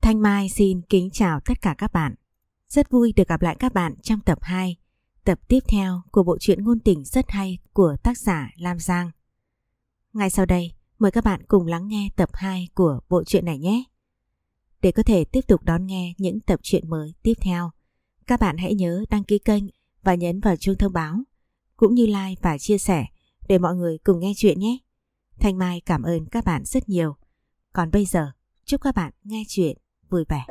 Thanh Mai xin kính chào tất cả các bạn. Rất vui được gặp lại các bạn trong tập 2, tập tiếp theo của bộ truyện ngôn tình rất hay của tác giả Lam Giang. Ngay sau đây, mời các bạn cùng lắng nghe tập 2 của bộ truyện này nhé. Để có thể tiếp tục đón nghe những tập truyện mới tiếp theo, các bạn hãy nhớ đăng ký kênh và nhấn vào chuông thông báo, cũng như like và chia sẻ để mọi người cùng nghe chuyện nhé. Thanh Mai cảm ơn các bạn rất nhiều. Còn bây giờ, chúc các bạn nghe chuyện vui vẻ.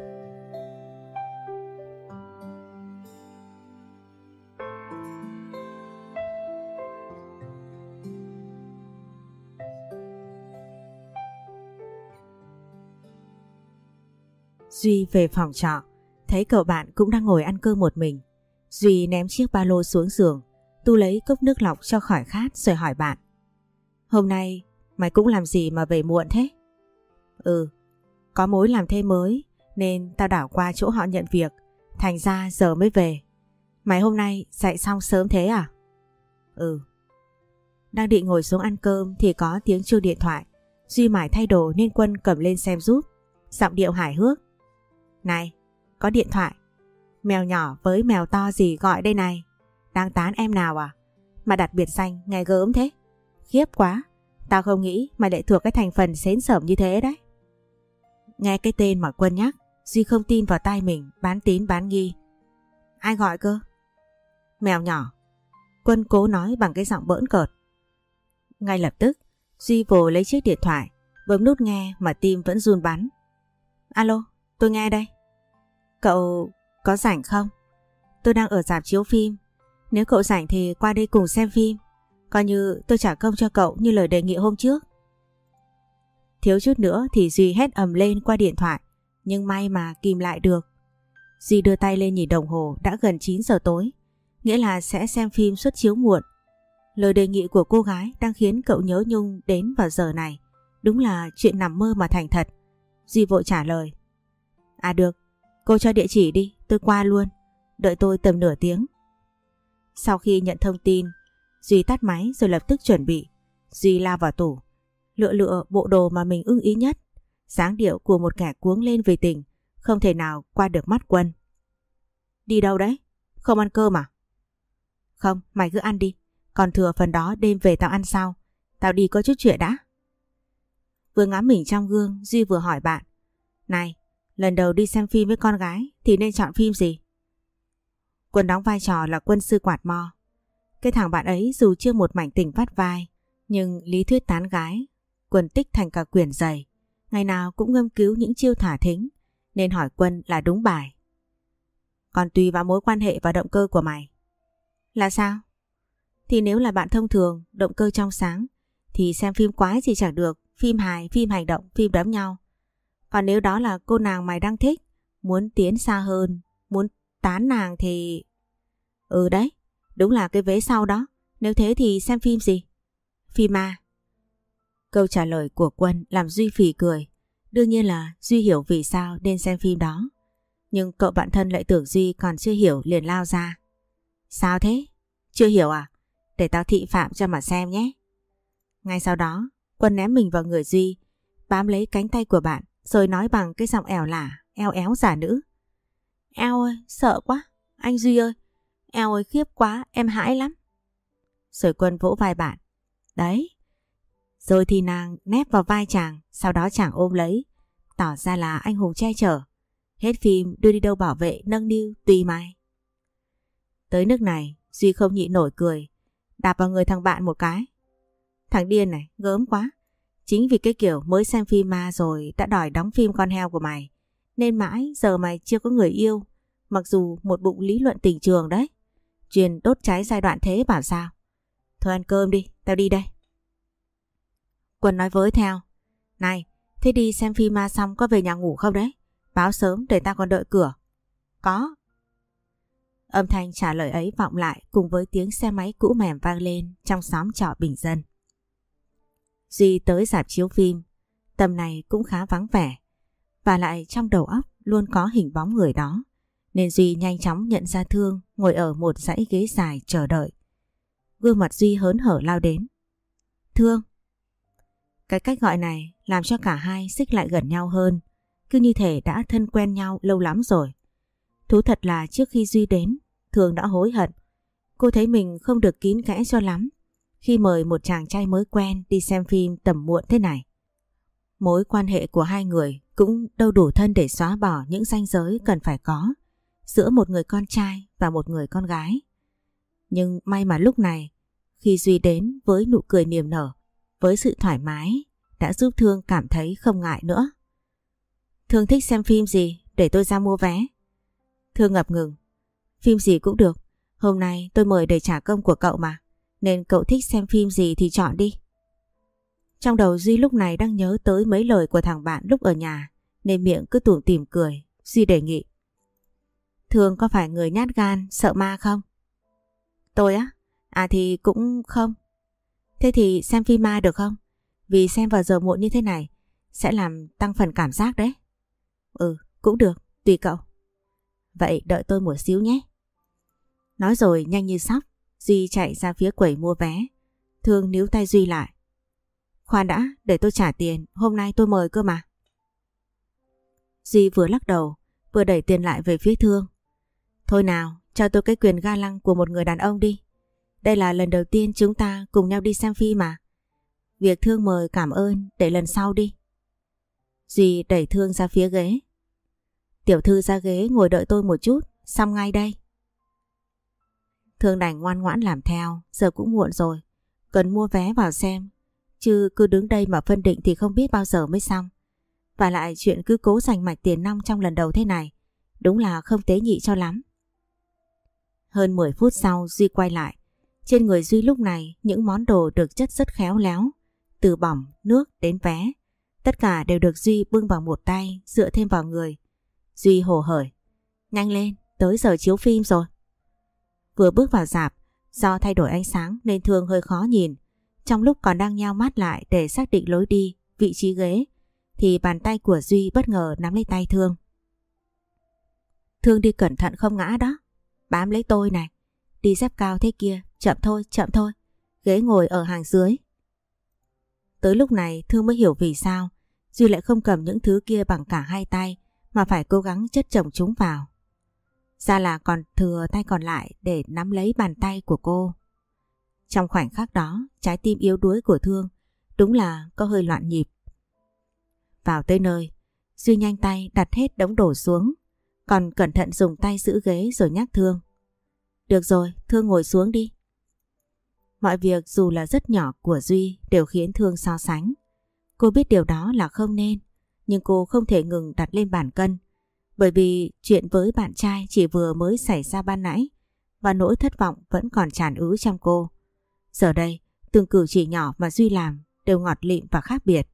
Duy về phòng trọ, thấy cậu bạn cũng đang ngồi ăn cơm một mình. Duy ném chiếc ba lô xuống giường, tu lấy cốc nước lọc cho khỏi khát rồi hỏi bạn: Hôm nay mày cũng làm gì mà về muộn thế? Có mối làm thêm mới nên tao đảo qua chỗ họ nhận việc, thành ra giờ mới về. Mày hôm nay dậy xong sớm thế à? Đang định ngồi xuống ăn cơm thì có tiếng chuông điện thoại. Duy mải thay đồ nên Quân cầm lên xem giúp, giọng điệu hài hước: Này, có điện thoại. Mèo nhỏ với mèo to gì gọi đây này? Đang tán em nào à? Mà đặt biệt danh nghe gớm thế. Khiếp quá, tao không nghĩ mày lại thuộc cái thành phần xến xởm như thế đấy. Nghe cái tên mà Quân nhắc, Duy không tin vào tai mình, bán tín bán nghi. Ai gọi cơ? Mèo nhỏ. Quân cố nói bằng cái giọng bỡn cợt. Ngay lập tức, Duy vồ lấy chiếc điện thoại, bấm nút nghe mà tim vẫn run bắn. Alo, tôi nghe đây. Cậu có rảnh không? Tôi đang ở rạp chiếu phim. Nếu cậu rảnh thì qua đây cùng xem phim, coi như tôi trả công cho cậu như lời đề nghị hôm trước. Thiếu chút nữa thì Duy hét ầm lên qua điện thoại, nhưng may mà kìm lại được. Duy đưa tay lên nhìn đồng hồ, đã gần 9 giờ tối, nghĩa là sẽ xem phim suất chiếu muộn. Lời đề nghị của cô gái đang khiến cậu nhớ nhung đến vào giờ này, đúng là chuyện nằm mơ mà thành thật. Duy vội trả lời: À được, cô cho địa chỉ đi, tôi qua luôn, đợi tôi tầm nửa tiếng. Sau khi nhận thông tin, Duy tắt máy rồi lập tức chuẩn bị. Duy lao vào tủ, lựa bộ đồ mà mình ưng ý nhất. Dáng điệu của một kẻ cuống lên vì tình không thể nào qua được mắt Quân. Đi đâu đấy? Không ăn cơm à? Không, mày cứ ăn đi, còn thừa phần đó đêm về tao ăn sau. Tao đi có chút chuyện đã. Vừa ngắm mình trong gương, Duy vừa hỏi bạn: Này, lần đầu đi xem phim với con gái thì nên chọn phim gì? Quân đóng vai trò là quân sư quạt mo. Cái thằng bạn ấy dù chưa một mảnh tình vắt vai, nhưng lý thuyết tán gái Quân tích thành cả quyển dày, ngày nào cũng ngâm cứu những chiêu thả thính, nên hỏi Quân là đúng bài. Còn tùy vào mối quan hệ và động cơ của mày. Là sao? Thì nếu là bạn thông thường, động cơ trong sáng, thì xem phim quái gì chẳng được, phim hài, phim hành động, phim đấm nhau. Còn nếu đó là cô nàng mày đang thích, muốn tiến xa hơn, muốn tán nàng thì... Đấy, đúng là cái vế sau đó. Nếu thế thì xem phim gì? Phim ma. Câu trả lời của Quân làm Duy phì cười. Đương nhiên là Duy hiểu vì sao nên xem phim đó. Nhưng cậu bạn thân lại tưởng Duy còn chưa hiểu liền lao ra: Sao thế? Chưa hiểu à? Để tao thị phạm cho mà xem nhé. Ngay sau đó, Quân ném mình vào người Duy, bám lấy cánh tay của bạn rồi nói bằng cái giọng ẻo lả, eo éo giả nữ: Eo ơi, sợ quá. Anh Duy ơi, eo ơi khiếp quá, em hãi lắm. Rồi Quân vỗ vai bạn: Đấy. Rồi thì nàng nép vào vai chàng, sau đó chàng ôm lấy, tỏ ra là anh hùng che chở. Hết phim đưa đi đâu bảo vệ nâng niu tùy mày. Tới nước này, Duy không nhịn nổi cười, đạp vào người thằng bạn một cái: Thằng điên này, gớm quá. Chính vì cái kiểu mới xem phim ma rồi đã đòi đóng phim con heo của mày, nên mãi giờ mày chưa có người yêu, mặc dù một bụng lý luận tình trường đấy. Truyền đốt cháy giai đoạn thế bảo sao. Thôi ăn cơm đi, tao đi đây. Quân nói với theo: Này, thế đi xem phim ma xong có về nhà ngủ không đấy? Báo sớm để tao còn đợi cửa. Có. Âm thanh trả lời ấy vọng lại cùng với tiếng xe máy cũ mềm vang lên trong xóm trọ bình dân. Duy tới rạp chiếu phim, tầm này cũng khá vắng vẻ, và lại trong đầu óc luôn có hình bóng người đó, nên Duy nhanh chóng nhận ra Thương ngồi ở một dãy ghế dài chờ đợi. Gương mặt Duy hớn hở lao đến: Thương. Cái cách gọi này làm cho cả hai xích lại gần nhau hơn. cứ như thể đã thân quen nhau lâu lắm rồi. Thú thật là trước khi Duy đến, Thương đã hối hận. Cô thấy mình không được kín kẽ cho lắm khi mời một chàng trai mới quen đi xem phim tầm muộn thế này. Mối quan hệ của hai người cũng đâu đủ thân để xóa bỏ những ranh giới cần phải có giữa một người con trai và một người con gái. Nhưng may mà lúc này, khi Duy đến với nụ cười niềm nở, với sự thoải mái, đã giúp Thương cảm thấy không ngại nữa. Thương thích xem phim gì để tôi ra mua vé? Thương ngập ngừng. Phim gì cũng được. Hôm nay tôi mời để trả công của cậu mà. Nên cậu thích xem phim gì thì chọn đi. Trong đầu Duy lúc này đang nhớ tới mấy lời của thằng bạn lúc ở nhà, nên miệng cứ tủm tỉm cười. Duy đề nghị. Thương có phải người nhát gan, sợ ma không? Tôi á? À thì cũng không. Thế thì xem phim ma được không? Vì xem vào giờ muộn như thế này sẽ làm tăng phần cảm giác đấy. Ừ, cũng được, tùy cậu. Vậy đợi tôi một xíu nhé. Nói rồi nhanh như sóc, Duy chạy ra phía quầy mua vé. Thương níu tay Duy lại. Khoan đã, để tôi trả tiền, hôm nay tôi mời cơ mà. Duy vừa lắc đầu, vừa đẩy tiền lại về phía Thương. Thôi nào, cho tôi cái quyền ga lăng của một người đàn ông đi. Đây là lần đầu tiên chúng ta cùng nhau đi xem phim mà. Việc Thương mời cảm ơn để lần sau đi. Duy đẩy Thương ra phía ghế. Tiểu thư ra ghế ngồi đợi tôi một chút, xong ngay đây. Thương đành ngoan ngoãn làm theo, giờ cũng muộn rồi. Cần mua vé vào xem, chứ cứ đứng đây mà phân định thì không biết bao giờ mới xong. Và lại chuyện cứ cố giành mạch tiền nong trong lần đầu thế này, đúng là không tế nhị cho lắm. Hơn 10 phút sau Duy quay lại. Trên người Duy lúc này những món đồ được chất rất khéo léo, từ bỏng, nước đến vé. Tất cả đều được Duy bưng bằng một tay, dựa thêm vào người. Duy hổ hởi. Nhanh lên, tới giờ chiếu phim rồi. Vừa bước vào rạp, do thay đổi ánh sáng nên Thương hơi khó nhìn. Trong lúc còn đang nheo mắt lại để xác định lối đi, vị trí ghế, thì bàn tay của Duy bất ngờ nắm lấy tay Thương. Thương đi cẩn thận không ngã đó. Bám lấy tôi này. Đi dép cao thế kia, chậm thôi, chậm thôi. Ghế ngồi ở hàng dưới. Tới lúc này Thương mới hiểu vì sao Duy lại không cầm những thứ kia bằng cả hai tay mà phải cố gắng chất chồng chúng vào. Ra là còn thừa tay còn lại để nắm lấy bàn tay của cô. Trong khoảnh khắc đó, trái tim yếu đuối của Thương đúng là có hơi loạn nhịp. Vào tới nơi, Duy nhanh tay đặt hết đống đồ xuống, còn cẩn thận dùng tay giữ ghế rồi nhắc Thương. Được rồi, Thương ngồi xuống đi. Mọi việc dù là rất nhỏ của Duy đều khiến Thương so sánh. Cô biết điều đó là không nên, nhưng cô không thể ngừng đặt lên bàn cân. Bởi vì chuyện với bạn trai chỉ vừa mới xảy ra ban nãy và nỗi thất vọng vẫn còn tràn ứ trong cô. Giờ đây, từng cử chỉ nhỏ mà Duy làm đều ngọt lịm và khác biệt.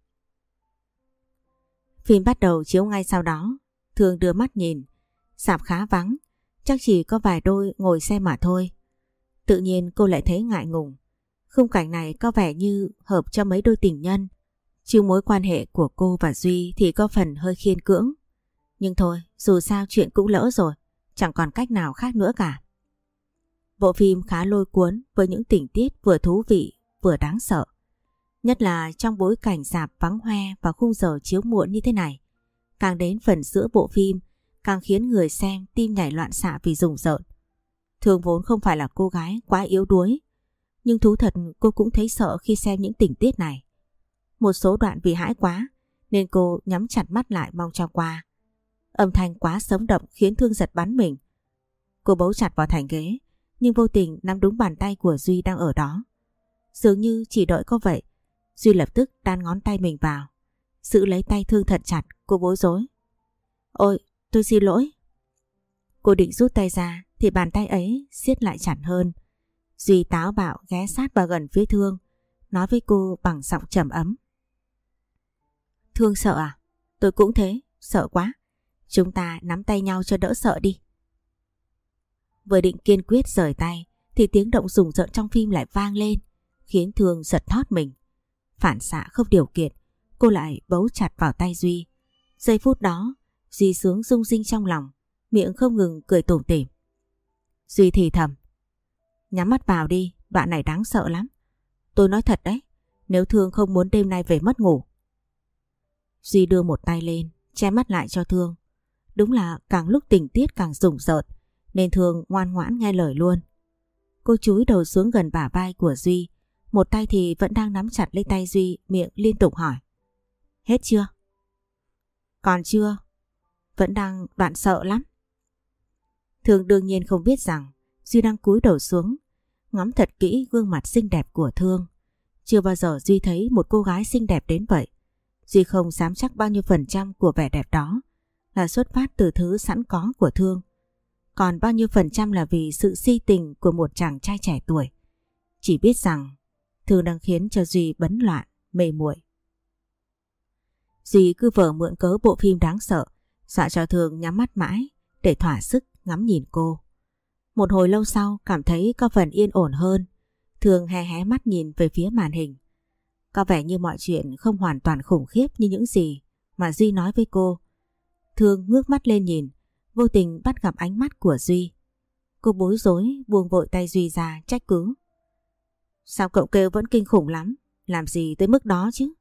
Phim bắt đầu chiếu ngay sau đó. Thương đưa mắt nhìn. Rạp khá vắng, chắc chỉ có vài đôi ngồi xem mà thôi. Tự nhiên cô lại thấy ngại ngùng. Khung cảnh này có vẻ như hợp cho mấy đôi tình nhân, chứ mối quan hệ của cô và Duy thì có phần hơi khiên cưỡng. Nhưng thôi, dù sao chuyện cũng lỡ rồi, chẳng còn cách nào khác nữa cả. Bộ phim khá lôi cuốn với những tình tiết vừa thú vị vừa đáng sợ. Nhất là trong bối cảnh rạp vắng hoe và khung giờ chiếu muộn như thế này. Càng đến phần giữa bộ phim, càng khiến người xem tim nhảy loạn xạ vì rùng rợn. Thương vốn không phải là cô gái quá yếu đuối, nhưng thú thật cô cũng thấy sợ khi xem những tình tiết này. Một số đoạn vì hãi quá nên cô nhắm chặt mắt lại mong cho qua. Âm thanh quá sống động khiến Thương giật bắn mình. Cô bấu chặt vào thành ghế, nhưng vô tình nắm đúng bàn tay của Duy đang ở đó. Dường như chỉ đợi có vậy, Duy lập tức đan ngón tay mình vào, giữ lấy tay Thương thật chặt. Cô bối rối. Ôi, tôi xin lỗi. Cô định rút tay ra thì bàn tay ấy siết lại chặt hơn. Duy táo bạo ghé sát vào gần phía Thương, nói với cô bằng giọng trầm ấm. Thương sợ à? Tôi cũng thế, sợ quá. Chúng ta nắm tay nhau cho đỡ sợ đi. Vừa định kiên quyết rời tay thì tiếng động rùng rợn trong phim lại vang lên, khiến Thương giật thót mình. Phản xạ không điều kiện, cô lại bấu chặt vào tay Duy. Giây phút đó, Duy sướng rung rinh trong lòng, miệng không ngừng cười tủm tỉm. Duy thì thầm. Nhắm mắt vào đi, đoạn này đáng sợ lắm. Tôi nói thật đấy, nếu Thương không muốn đêm nay về mất ngủ. Duy đưa một tay lên, che mắt lại cho Thương. Đúng là càng lúc tình tiết càng rùng rợn, nên Thương ngoan ngoãn nghe lời luôn. Cô chúi đầu xuống gần bả vai của Duy, một tay thì vẫn đang nắm chặt lấy tay Duy, miệng liên tục hỏi. Hết chưa? Còn chưa, vẫn đang đoạn sợ lắm. Thương đương nhiên không biết rằng Duy đang cúi đầu xuống, ngắm thật kỹ gương mặt xinh đẹp của Thương. Chưa bao giờ Duy thấy một cô gái xinh đẹp đến vậy. Duy không dám chắc bao nhiêu % của vẻ đẹp đó là xuất phát từ thứ sẵn có của Thương, còn bao nhiêu % là vì sự si tình của một chàng trai trẻ tuổi. Chỉ biết rằng Thương đang khiến cho Duy bấn loạn, mê muội. Duy cứ vờ mượn cớ bộ phim đáng sợ, dọa cho Thương nhắm mắt mãi để thỏa sức ngắm nhìn cô. Một hồi lâu sau cảm thấy có phần yên ổn hơn, Thương hé hé mắt nhìn về phía màn hình. Có vẻ như mọi chuyện không hoàn toàn khủng khiếp như những gì mà Duy nói với cô. Thương ngước mắt lên nhìn, vô tình bắt gặp ánh mắt của Duy. Cô bối rối buông vội tay Duy ra, trách cứ. Sao cậu kêu vẫn kinh khủng lắm, làm gì tới mức đó chứ?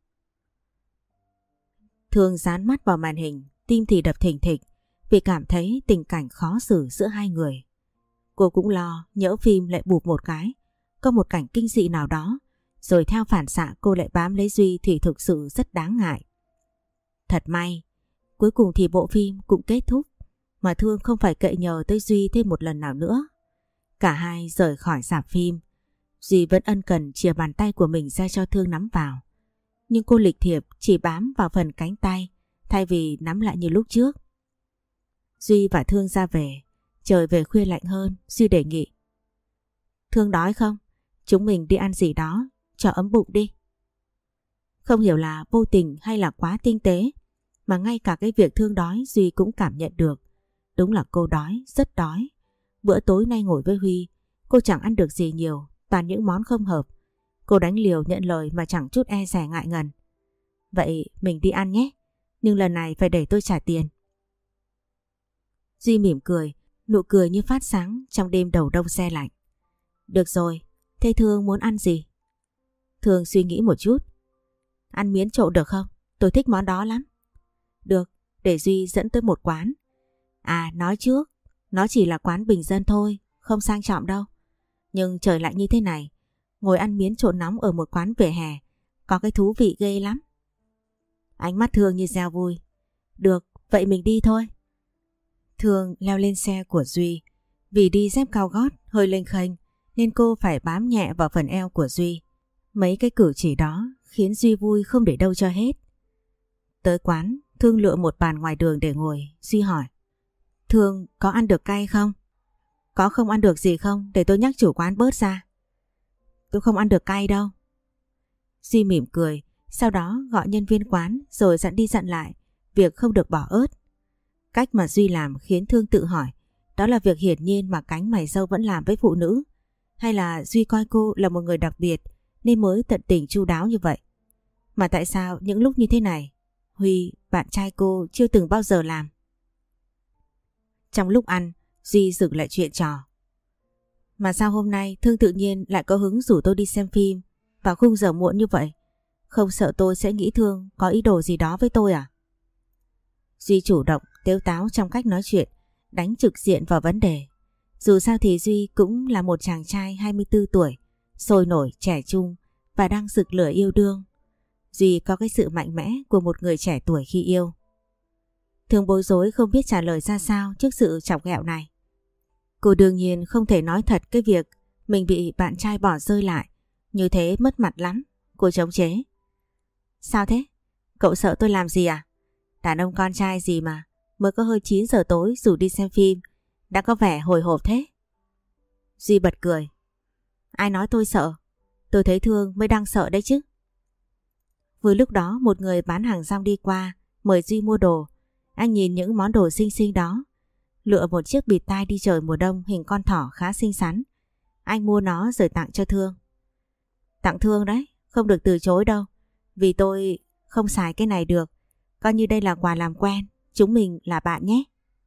Thương dán mắt vào màn hình, tim thì đập thình thịch vì cảm thấy tình cảnh khó xử giữa hai người. Cô cũng lo nhỡ phim lại bụp một cái, có một cảnh kinh dị nào đó, rồi theo phản xạ cô lại bám lấy Duy thì thực sự rất đáng ngại. Thật may, cuối cùng thì bộ phim cũng kết thúc, mà Thương không phải cậy nhờ tới Duy thêm một lần nào nữa. Cả hai rời khỏi rạp phim. Duy vẫn ân cần chìa bàn tay của mình ra cho Thương nắm vào, nhưng cô lịch thiệp chỉ bám vào phần cánh tay thay vì nắm lại như lúc trước. Duy và Thương ra về. Trời về khuya lạnh hơn, Duy đề nghị. Thương đói không? Chúng mình đi ăn gì đó cho ấm bụng đi. Không hiểu là vô tình hay là quá tinh tế, mà ngay cả cái việc Thương đói Duy cũng cảm nhận được. Đúng là cô đói, rất đói. Bữa tối nay ngồi với Huy, cô chẳng ăn được gì nhiều, toàn những món không hợp. Cô đánh liều nhận lời mà chẳng chút e dè ngại ngần. Vậy mình đi ăn nhé, nhưng lần này phải để tôi trả tiền. Duy mỉm cười, nụ cười như phát sáng trong đêm đầu đông se lạnh. Được rồi, thế Thương muốn ăn gì? Thương suy nghĩ một chút. Ăn miến trộn được không? Tôi thích món đó lắm. Được, để Duy dẫn tới một quán. À, nói trước, nó chỉ là quán bình dân thôi, không sang trọng đâu. Nhưng trời lạnh như thế này, ngồi ăn miến trộn nóng ở một quán vỉa hè có cái thú vị ghê lắm. Ánh mắt Thương như reo vui. Được, vậy mình đi thôi. Thương leo lên xe của Duy. Vì đi dép cao gót hơi lênh khênh nên cô phải bám nhẹ vào phần eo của Duy. Mấy cái cử chỉ đó khiến Duy vui không để đâu cho hết. Tới quán, Thương lựa một bàn ngoài đường để ngồi. Duy hỏi. Thương có ăn được cay không? Có không ăn được gì không? Để tôi nhắc chủ quán bớt ra. Tôi không ăn được cay đâu. Duy mỉm cười, sau đó gọi nhân viên quán rồi dặn đi dặn lại việc không được bỏ ớt. Cách mà Duy làm khiến Thương tự hỏi, đó là việc hiển nhiên mà cánh mày râu vẫn làm với phụ nữ, hay là Duy coi cô là một người đặc biệt nên mới tận tình chu đáo như vậy? Mà tại sao những lúc như thế này Huy, bạn trai cô, chưa từng bao giờ làm? Trong lúc ăn, Duy dừng lại chuyện trò. Mà sao hôm nay Thương tự nhiên lại có hứng rủ tôi đi xem phim vào khung giờ muộn như vậy? Không sợ tôi sẽ nghĩ Thương có ý đồ gì đó với tôi à? Duy chủ động, tếu táo trong cách nói chuyện, đánh trực diện vào vấn đề. Dù sao thì Duy cũng là một chàng trai 24 tuổi, sôi nổi, trẻ trung và đang rực lửa yêu đương. Duy có cái sự mạnh mẽ của một người trẻ tuổi khi yêu. Thương bối rối không biết trả lời ra sao trước sự chọc ghẹo này. Cô đương nhiên không thể nói thật cái việc mình bị bạn trai bỏ rơi lại, như thế mất mặt lắm. Cô chống chế. Sao thế? Cậu sợ tôi làm gì à? Đàn ông con trai gì mà mới có hơi 9 giờ tối rủ đi xem phim đã có vẻ hồi hộp thế. Duy bật cười. Ai nói tôi sợ? Tôi thấy Thương mới đang sợ đấy chứ. Vừa lúc đó một người bán hàng rong đi qua mời Duy mua đồ. Anh nhìn những món đồ xinh xinh đó, lựa một chiếc bịt tai đi trời mùa đông hình con thỏ khá xinh xắn. Anh mua nó rồi tặng cho Thương. Tặng Thương đấy, không được từ chối đâu, vì tôi không xài cái này được. Coi như đây là quà làm quen, chúng mình là bạn nhé.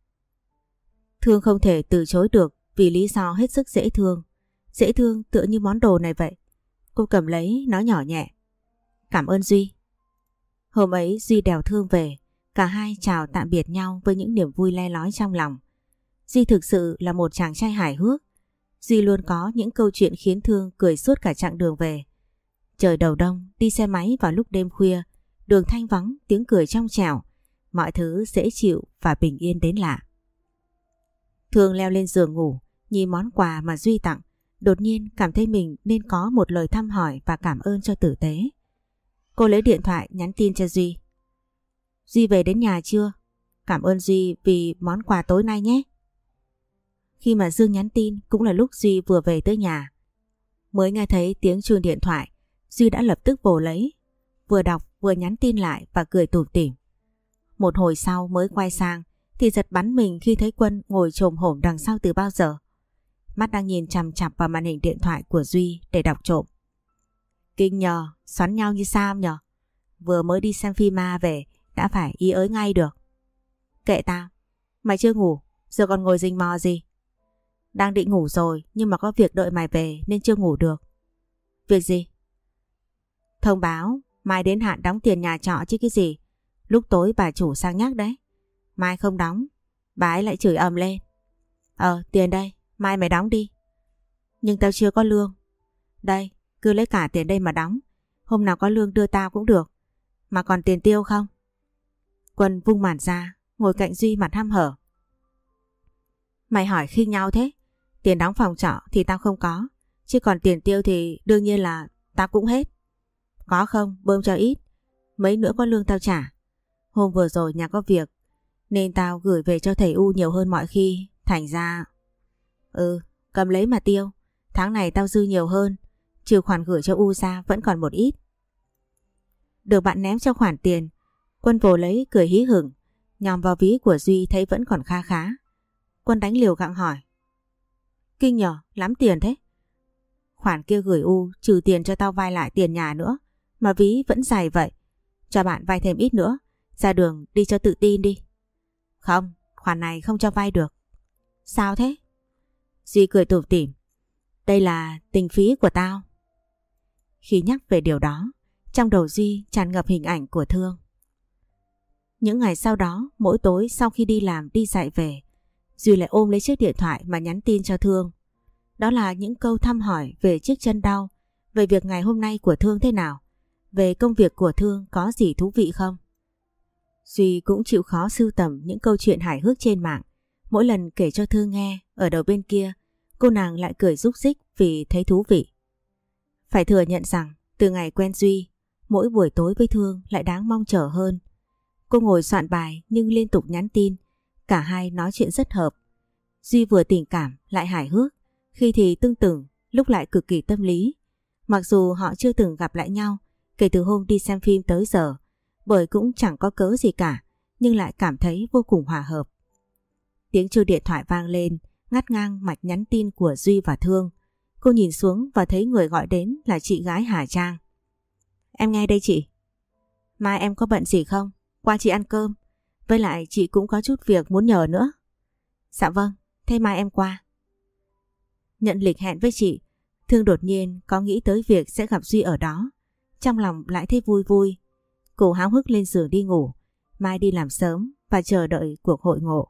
Thương không thể từ chối được vì lý do hết sức dễ thương. Dễ thương tựa như món đồ này vậy. Cô cầm lấy, nói nhỏ nhẹ. Cảm ơn Duy. Hôm ấy Duy đèo Thương về, Cả hai chào tạm biệt nhau với những niềm vui le lói trong lòng. Duy thực sự là một chàng trai hài hước. Duy luôn có những câu chuyện khiến Thương cười suốt cả chặng đường về. Trời đầu đông, đi xe máy vào lúc đêm khuya, đường thanh vắng, tiếng cười trong trẻo, mọi thứ dễ chịu và bình yên đến lạ. Thương leo lên giường ngủ, nhìn món quà mà Duy tặng, đột nhiên cảm thấy mình nên có một lời thăm hỏi và cảm ơn cho tử tế. Cô lấy điện thoại nhắn tin cho Duy. Duy về đến nhà chưa? Cảm ơn Duy vì món quà tối nay nhé. Khi mà Dương nhắn tin cũng là lúc Duy vừa về tới nhà. Mới nghe thấy tiếng chuông điện thoại, Duy đã lập tức vồ lấy, vừa đọc vừa nhắn tin lại và cười tủm tỉm. Một hồi sau mới quay sang thì giật bắn mình khi thấy Quân ngồi chồm hổm đằng sau từ bao giờ. Mắt đang nhìn chằm chằm vào màn hình điện thoại của Duy để đọc trộm. Kinh nhờ, xoắn nhau như sao nhờ. Vừa mới đi xem phim ma về đã phải ý ới ngay được. Kệ tao, mày chưa ngủ, giờ còn ngồi rình mò gì? Đang định ngủ rồi nhưng mà có việc đợi mày về nên chưa ngủ được. Việc gì? Thông báo mai đến hạn đóng tiền nhà trọ chứ cái gì. Lúc tối bà chủ sang nhắc đấy. Mai không đóng, bà ấy lại chửi ầm lên. Tiền đây, mai mày đóng đi. Nhưng tao chưa có lương. Đây, cứ lấy cả tiền đây mà đóng. Hôm nào có lương đưa tao cũng được. Mà còn tiền tiêu không? Quân vung màn ra, ngồi cạnh Duy mặt hăm hở. Mày hỏi khinh nhau thế. Tiền đóng phòng trọ thì tao không có. Chứ còn tiền tiêu thì đương nhiên là tao cũng hết. Có không, bơm cho ít. Mấy nữa có lương tao trả. Hôm vừa rồi nhà có việc nên tao gửi về cho thầy U nhiều hơn mọi khi. Thành ra... cầm lấy mà tiêu. Tháng này tao dư nhiều hơn. Trừ khoản gửi cho U ra vẫn còn một ít. Được bạn ném cho khoản tiền, Quân vồ lấy cười hí hửng. Nhòm vào ví của Duy thấy vẫn còn kha khá. Quân đánh liều gặng hỏi. Kinh nhờ, lắm tiền thế. Khoản kia gửi U trừ tiền cho tao vay lại tiền nhà nữa. Mà ví vẫn dày vậy. Cho bạn vay thêm ít nữa. Ra đường đi cho tự tin đi. Không, khoản này không cho vay được. Sao thế? Duy cười tủm tỉm. Đây là tình phí của tao. Khi nhắc về điều đó, trong đầu Duy tràn ngập hình ảnh của Thương. Những ngày sau đó, mỗi tối sau khi đi làm đi dạy về, Duy lại ôm lấy chiếc điện thoại mà nhắn tin cho Thương. Đó là những câu thăm hỏi về chiếc chân đau, về việc ngày hôm nay của Thương thế nào, về công việc của Thương có gì thú vị không. Duy cũng chịu khó sưu tầm những câu chuyện hài hước trên mạng. Mỗi lần kể cho Thương nghe, ở đầu bên kia, cô nàng lại cười rúc rích vì thấy thú vị. Phải thừa nhận rằng, từ ngày quen Duy, mỗi buổi tối với Thương lại đáng mong chờ hơn. Cô ngồi soạn bài nhưng liên tục nhắn tin, cả hai nói chuyện rất hợp. Duy vừa tình cảm lại hài hước, khi thì tưng tửng, lúc lại cực kỳ tâm lý. Mặc dù họ chưa từng gặp lại nhau kể từ hôm đi xem phim tới giờ, bởi cũng chẳng có cớ gì cả, nhưng lại cảm thấy vô cùng hòa hợp. Tiếng chuông điện thoại vang lên, ngắt ngang mạch nhắn tin của Duy và Thương. Cô nhìn xuống và thấy người gọi đến là chị gái Hà Trang. Em nghe đây chị. Mai em có bận gì không? Qua chị ăn cơm. Với lại chị cũng có chút việc muốn nhờ nữa. Dạ vâng, thế mai em qua. Nhận lịch hẹn với chị, Thương đột nhiên có nghĩ tới việc sẽ gặp Duy ở đó. Trong lòng lại thấy vui vui. Cô háo hức lên giường đi ngủ, mai đi làm sớm và chờ đợi cuộc hội ngộ.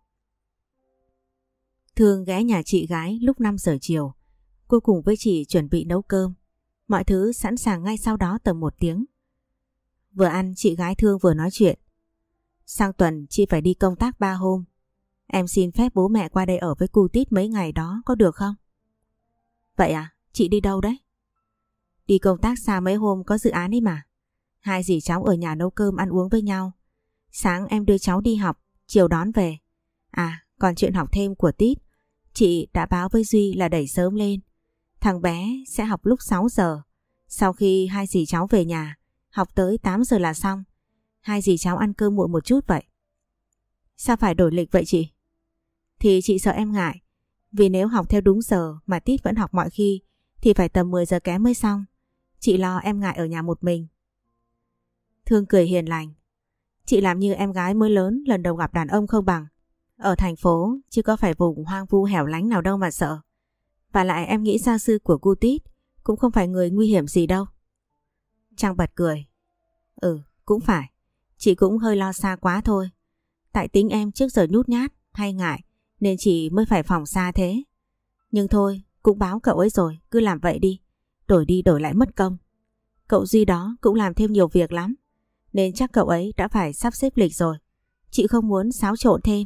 Thương ghé nhà chị gái lúc 5 giờ chiều. Cô cùng với chị chuẩn bị nấu cơm. Mọi thứ sẵn sàng ngay sau đó tầm 1 tiếng. Vừa ăn chị gái Thương vừa nói chuyện. Sang tuần chị phải đi công tác 3 hôm. Em xin phép bố mẹ qua đây ở với cu Tít mấy ngày đó có được không? Vậy à, chị đi đâu đấy? Đi công tác xa mấy hôm có dự án ấy mà. Hai dì cháu ở nhà nấu cơm ăn uống với nhau. Sáng em đưa cháu đi học, chiều đón về. À, còn chuyện học thêm của Tít, chị đã báo với Duy là đẩy sớm lên. Thằng bé sẽ học lúc 6 giờ. Sau khi hai dì cháu về nhà, học tới 8 giờ là xong. Hai dì cháu ăn cơm muộn một chút vậy. Sao phải đổi lịch vậy chị? Thì chị sợ em ngại. Vì nếu học theo đúng giờ mà Tít vẫn học mọi khi thì phải tầm 10 giờ kém mới xong. Chị lo em ngại ở nhà một mình. Thương cười hiền lành. Chị làm như em gái mới lớn lần đầu gặp đàn ông không bằng. Ở thành phố chứ có phải vùng hoang vu hẻo lánh nào đâu mà sợ. Và lại em nghĩ gia sư của cu Tít cũng không phải người nguy hiểm gì đâu. Trang bật cười. Cũng phải. Chị cũng hơi lo xa quá thôi. Tại tính em trước giờ nhút nhát hay ngại nên chị mới phải phòng xa thế. Nhưng thôi, cũng báo cậu ấy rồi, cứ làm vậy đi đổi lại mất công. Cậu Duy đó cũng làm thêm nhiều việc lắm, nên chắc cậu ấy đã phải sắp xếp lịch rồi. Chị không muốn xáo trộn thêm.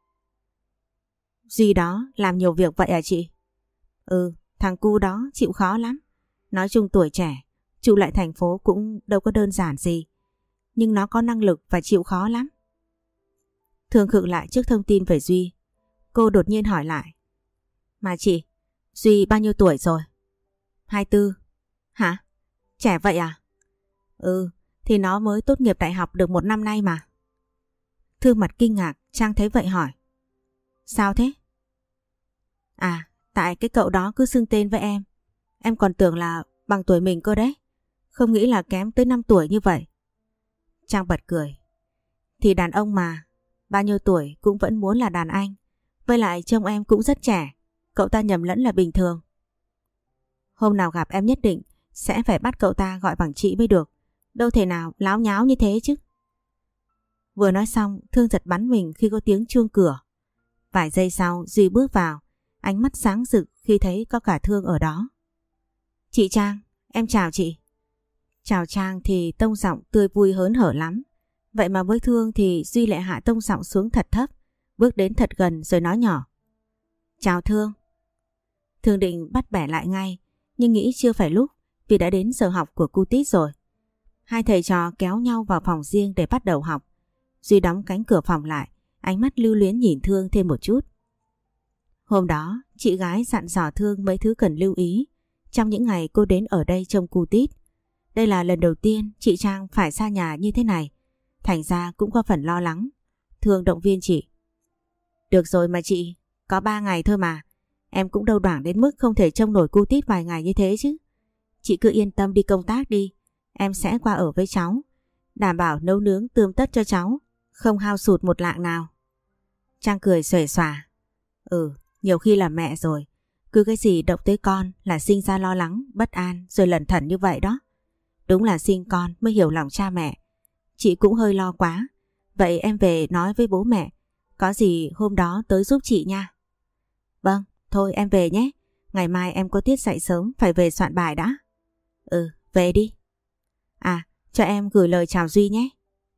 Duy đó làm nhiều việc vậy à chị? Ừ, thằng cu đó chịu khó lắm. Nói chung tuổi trẻ, trụ lại thành phố cũng đâu có đơn giản gì. Nhưng nó có năng lực và chịu khó lắm. Thương khựng lại trước thông tin về Duy. Cô đột nhiên hỏi lại. Mà chị, Duy bao nhiêu tuổi rồi? 24. Hả? Trẻ vậy à? Ừ, thì nó mới tốt nghiệp đại học được 1 năm nay mà. Thương mặt kinh ngạc, Trang thấy vậy hỏi. Sao thế? À, tại cái cậu đó cứ xưng tên với em. Em còn tưởng là bằng tuổi mình cơ đấy. Không nghĩ là kém tới 5 tuổi như vậy. Trang bật cười. Thì đàn ông mà, bao nhiêu tuổi cũng vẫn muốn là đàn anh. Với lại trông em cũng rất trẻ. Cậu ta nhầm lẫn là bình thường. Hôm nào gặp em nhất định sẽ phải bắt cậu ta gọi bằng chị mới được. Đâu thể nào láo nháo như thế chứ. Vừa nói xong, Thương giật bắn mình khi có tiếng chuông cửa. Vài giây sau, Duy bước vào, ánh mắt sáng rực khi thấy có cả Thương ở đó. Chị Trang, em chào chị. Chào Trang thì tông giọng tươi vui hớn hở lắm. Vậy mà với Thương thì Duy lại hạ tông giọng xuống thật thấp, bước đến thật gần rồi nói nhỏ. Chào Thương. Thương định bắt bẻ lại ngay, nhưng nghĩ chưa phải lúc vì đã đến giờ học của cu Tít rồi. Hai thầy trò kéo nhau vào phòng riêng để bắt đầu học. Duy đóng cánh cửa phòng lại, ánh mắt lưu luyến nhìn Thương thêm một chút. Hôm đó, chị gái dặn dò Thương mấy thứ cần lưu ý trong những ngày cô đến ở đây trông cu Tít. Đây là lần đầu tiên chị Trang phải xa nhà như thế này, thành ra cũng có phần lo lắng. Thương động viên chị. Được rồi mà chị, có 3 ngày thôi mà. Em cũng đâu đoảng đến mức không thể trông nổi cu Tít vài ngày như thế chứ. Chị cứ yên tâm đi công tác đi, em sẽ qua ở với cháu. Đảm bảo nấu nướng tươm tất cho cháu, không hao sụt một lạng nào. Trang cười xuề xòa. Ừ, nhiều khi là mẹ rồi, cứ cái gì động tới con là sinh ra lo lắng, bất an rồi lẩn thẩn như vậy đó. Đúng là sinh con mới hiểu lòng cha mẹ. Chị cũng hơi lo quá. Vậy em về nói với bố mẹ, có gì hôm đó tới giúp chị nha. Vâng, thôi em về nhé. Ngày mai em có tiết dậy sớm, phải về soạn bài đã. Ừ, về đi. À, cho em gửi lời chào Duy nhé.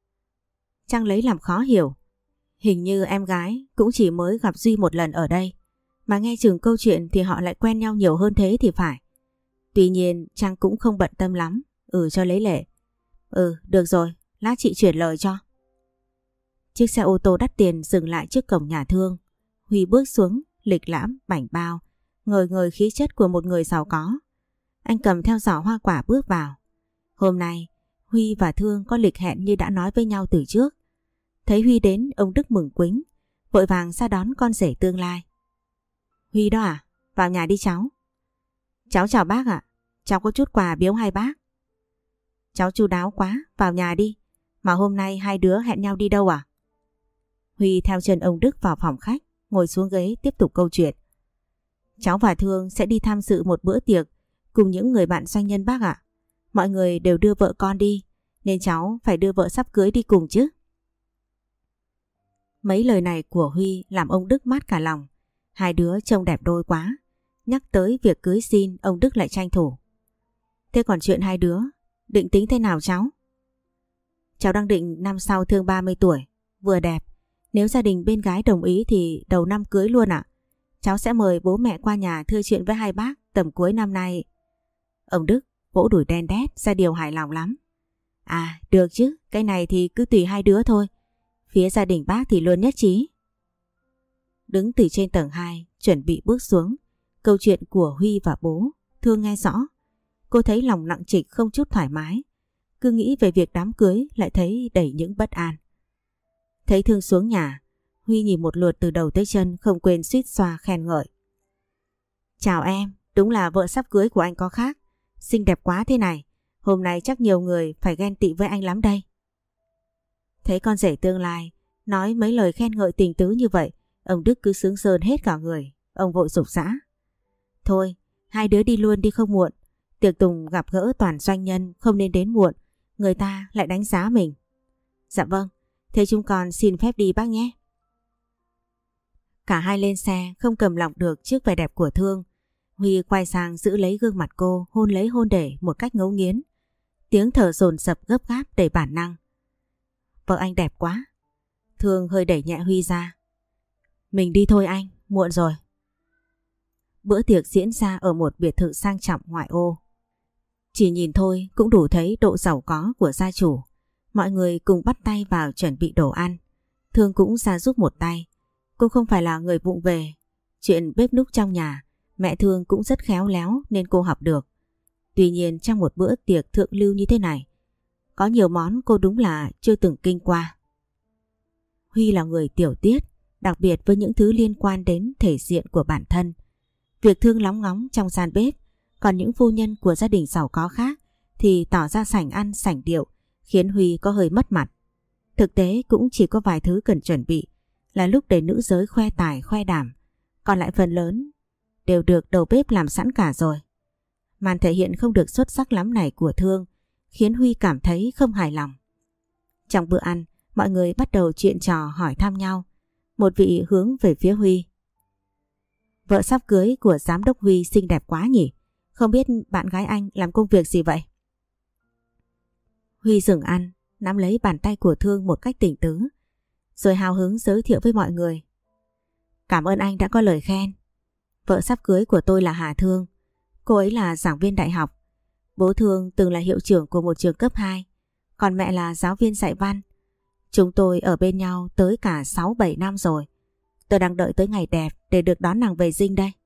Trang lấy làm khó hiểu. Hình như em gái cũng chỉ mới gặp Duy một lần ở đây, mà nghe chừng câu chuyện thì họ lại quen nhau nhiều hơn thế thì phải. Tuy nhiên Trang cũng không bận tâm lắm. Cho lấy lệ. Được rồi, lát chị chuyển lời cho. Chiếc xe ô tô đắt tiền dừng lại trước cổng nhà Thương. Huy bước xuống, lịch lãm, bảnh bao, ngời ngời khí chất của một người giàu có. Anh cầm theo giỏ hoa quả bước vào. Hôm nay, Huy và Thương có lịch hẹn như đã nói với nhau từ trước. Thấy Huy đến, ông Đức mừng quính, vội vàng ra đón con rể tương lai. Huy đó à? Vào nhà đi cháu. Cháu chào bác ạ. Cháu có chút quà biếu hai bác. Cháu chu đáo quá, vào nhà đi. Mà hôm nay hai đứa hẹn nhau đi đâu à? Huy theo chân ông Đức vào phòng khách, ngồi xuống ghế tiếp tục câu chuyện. Cháu và Thương sẽ đi tham dự một bữa tiệc cùng những người bạn doanh nhân bác ạ. Mọi người đều đưa vợ con đi, nên cháu phải đưa vợ sắp cưới đi cùng chứ. Mấy lời này của Huy làm ông Đức mát cả lòng. Hai đứa trông đẹp đôi quá. Nhắc tới việc cưới xin, ông Đức lại tranh thủ. Thế còn chuyện hai đứa, định tính thế nào cháu? Cháu đang định năm sau Thương 30 tuổi, vừa đẹp. Nếu gia đình bên gái đồng ý thì đầu năm cưới luôn ạ. Cháu sẽ mời bố mẹ qua nhà thưa chuyện với hai bác tầm cuối năm nay. Ông Đức vỗ đùi đen đét ra điều hài lòng lắm. À, được chứ, cái này thì cứ tùy hai đứa thôi. Phía gia đình bác thì luôn nhất trí. Đứng từ trên tầng 2, chuẩn bị bước xuống. Câu chuyện của Huy và bố, Thương nghe rõ. Cô thấy lòng nặng trịch không chút thoải mái. Cứ nghĩ về việc đám cưới lại thấy đầy những bất an. Thấy Thương xuống nhà, Huy nhìn một lượt từ đầu tới chân, không quên suýt xoa khen ngợi. Chào em, đúng là vợ sắp cưới của anh có khác. Xinh đẹp quá thế này, hôm nay chắc nhiều người phải ghen tị với anh lắm đây. Thấy con rể tương lai nói mấy lời khen ngợi tình tứ như vậy, ông Đức cứ sướng sơn hết cả người. Ông vội giục giã. Thôi, hai đứa đi luôn đi không muộn. Tiệc tùng gặp gỡ toàn doanh nhân, không nên đến muộn, người ta lại đánh giá mình. Dạ vâng, thế chúng con xin phép đi bác nhé. Cả hai lên xe không cầm lòng được trước vẻ đẹp của Thương. Huy quay sang giữ lấy gương mặt cô, hôn lấy hôn để một cách ngấu nghiến. Tiếng thở dồn dập gấp gáp đầy bản năng. Vợ anh đẹp quá. Thương hơi đẩy nhẹ Huy ra. Mình đi thôi anh, muộn rồi. Bữa tiệc diễn ra ở một biệt thự sang trọng ngoại ô. Chỉ nhìn thôi cũng đủ thấy độ giàu có của gia chủ. Mọi người cùng bắt tay vào chuẩn bị đồ ăn. Thương cũng ra giúp một tay. Cô không phải là người vụng về. Chuyện bếp núc trong nhà, mẹ Thương cũng rất khéo léo nên cô học được. Tuy nhiên trong một bữa tiệc thượng lưu như thế này, có nhiều món cô đúng là chưa từng kinh qua. Huy là người tiểu tiết, đặc biệt với những thứ liên quan đến thể diện của bản thân. Việc Thương lóng ngóng trong gian bếp, còn những phu nhân của gia đình giàu có khác thì tỏ ra sành ăn sành điệu, khiến Huy có hơi mất mặt. Thực tế cũng chỉ có vài thứ cần chuẩn bị, là lúc để nữ giới khoe tài khoe đảm, còn lại phần lớn đều được đầu bếp làm sẵn cả rồi. Màn thể hiện không được xuất sắc lắm này của Thương khiến Huy cảm thấy không hài lòng. Trong bữa ăn, mọi người bắt đầu chuyện trò hỏi thăm nhau. Một vị hướng về phía Huy. Vợ sắp cưới của giám đốc Huy xinh đẹp quá nhỉ? Không biết bạn gái anh làm công việc gì vậy? Huy dừng ăn, nắm lấy bàn tay của Thương một cách tỉnh tứ, rồi hào hứng giới thiệu với mọi người. Cảm ơn anh đã có lời khen. Vợ sắp cưới của tôi là Hà Thương. Cô ấy là giảng viên đại học. Bố Thương từng là hiệu trưởng của một trường cấp 2, còn mẹ là giáo viên dạy văn. Chúng tôi ở bên nhau tới cả 6-7 năm rồi. Tôi đang đợi tới ngày đẹp để được đón nàng về dinh đây.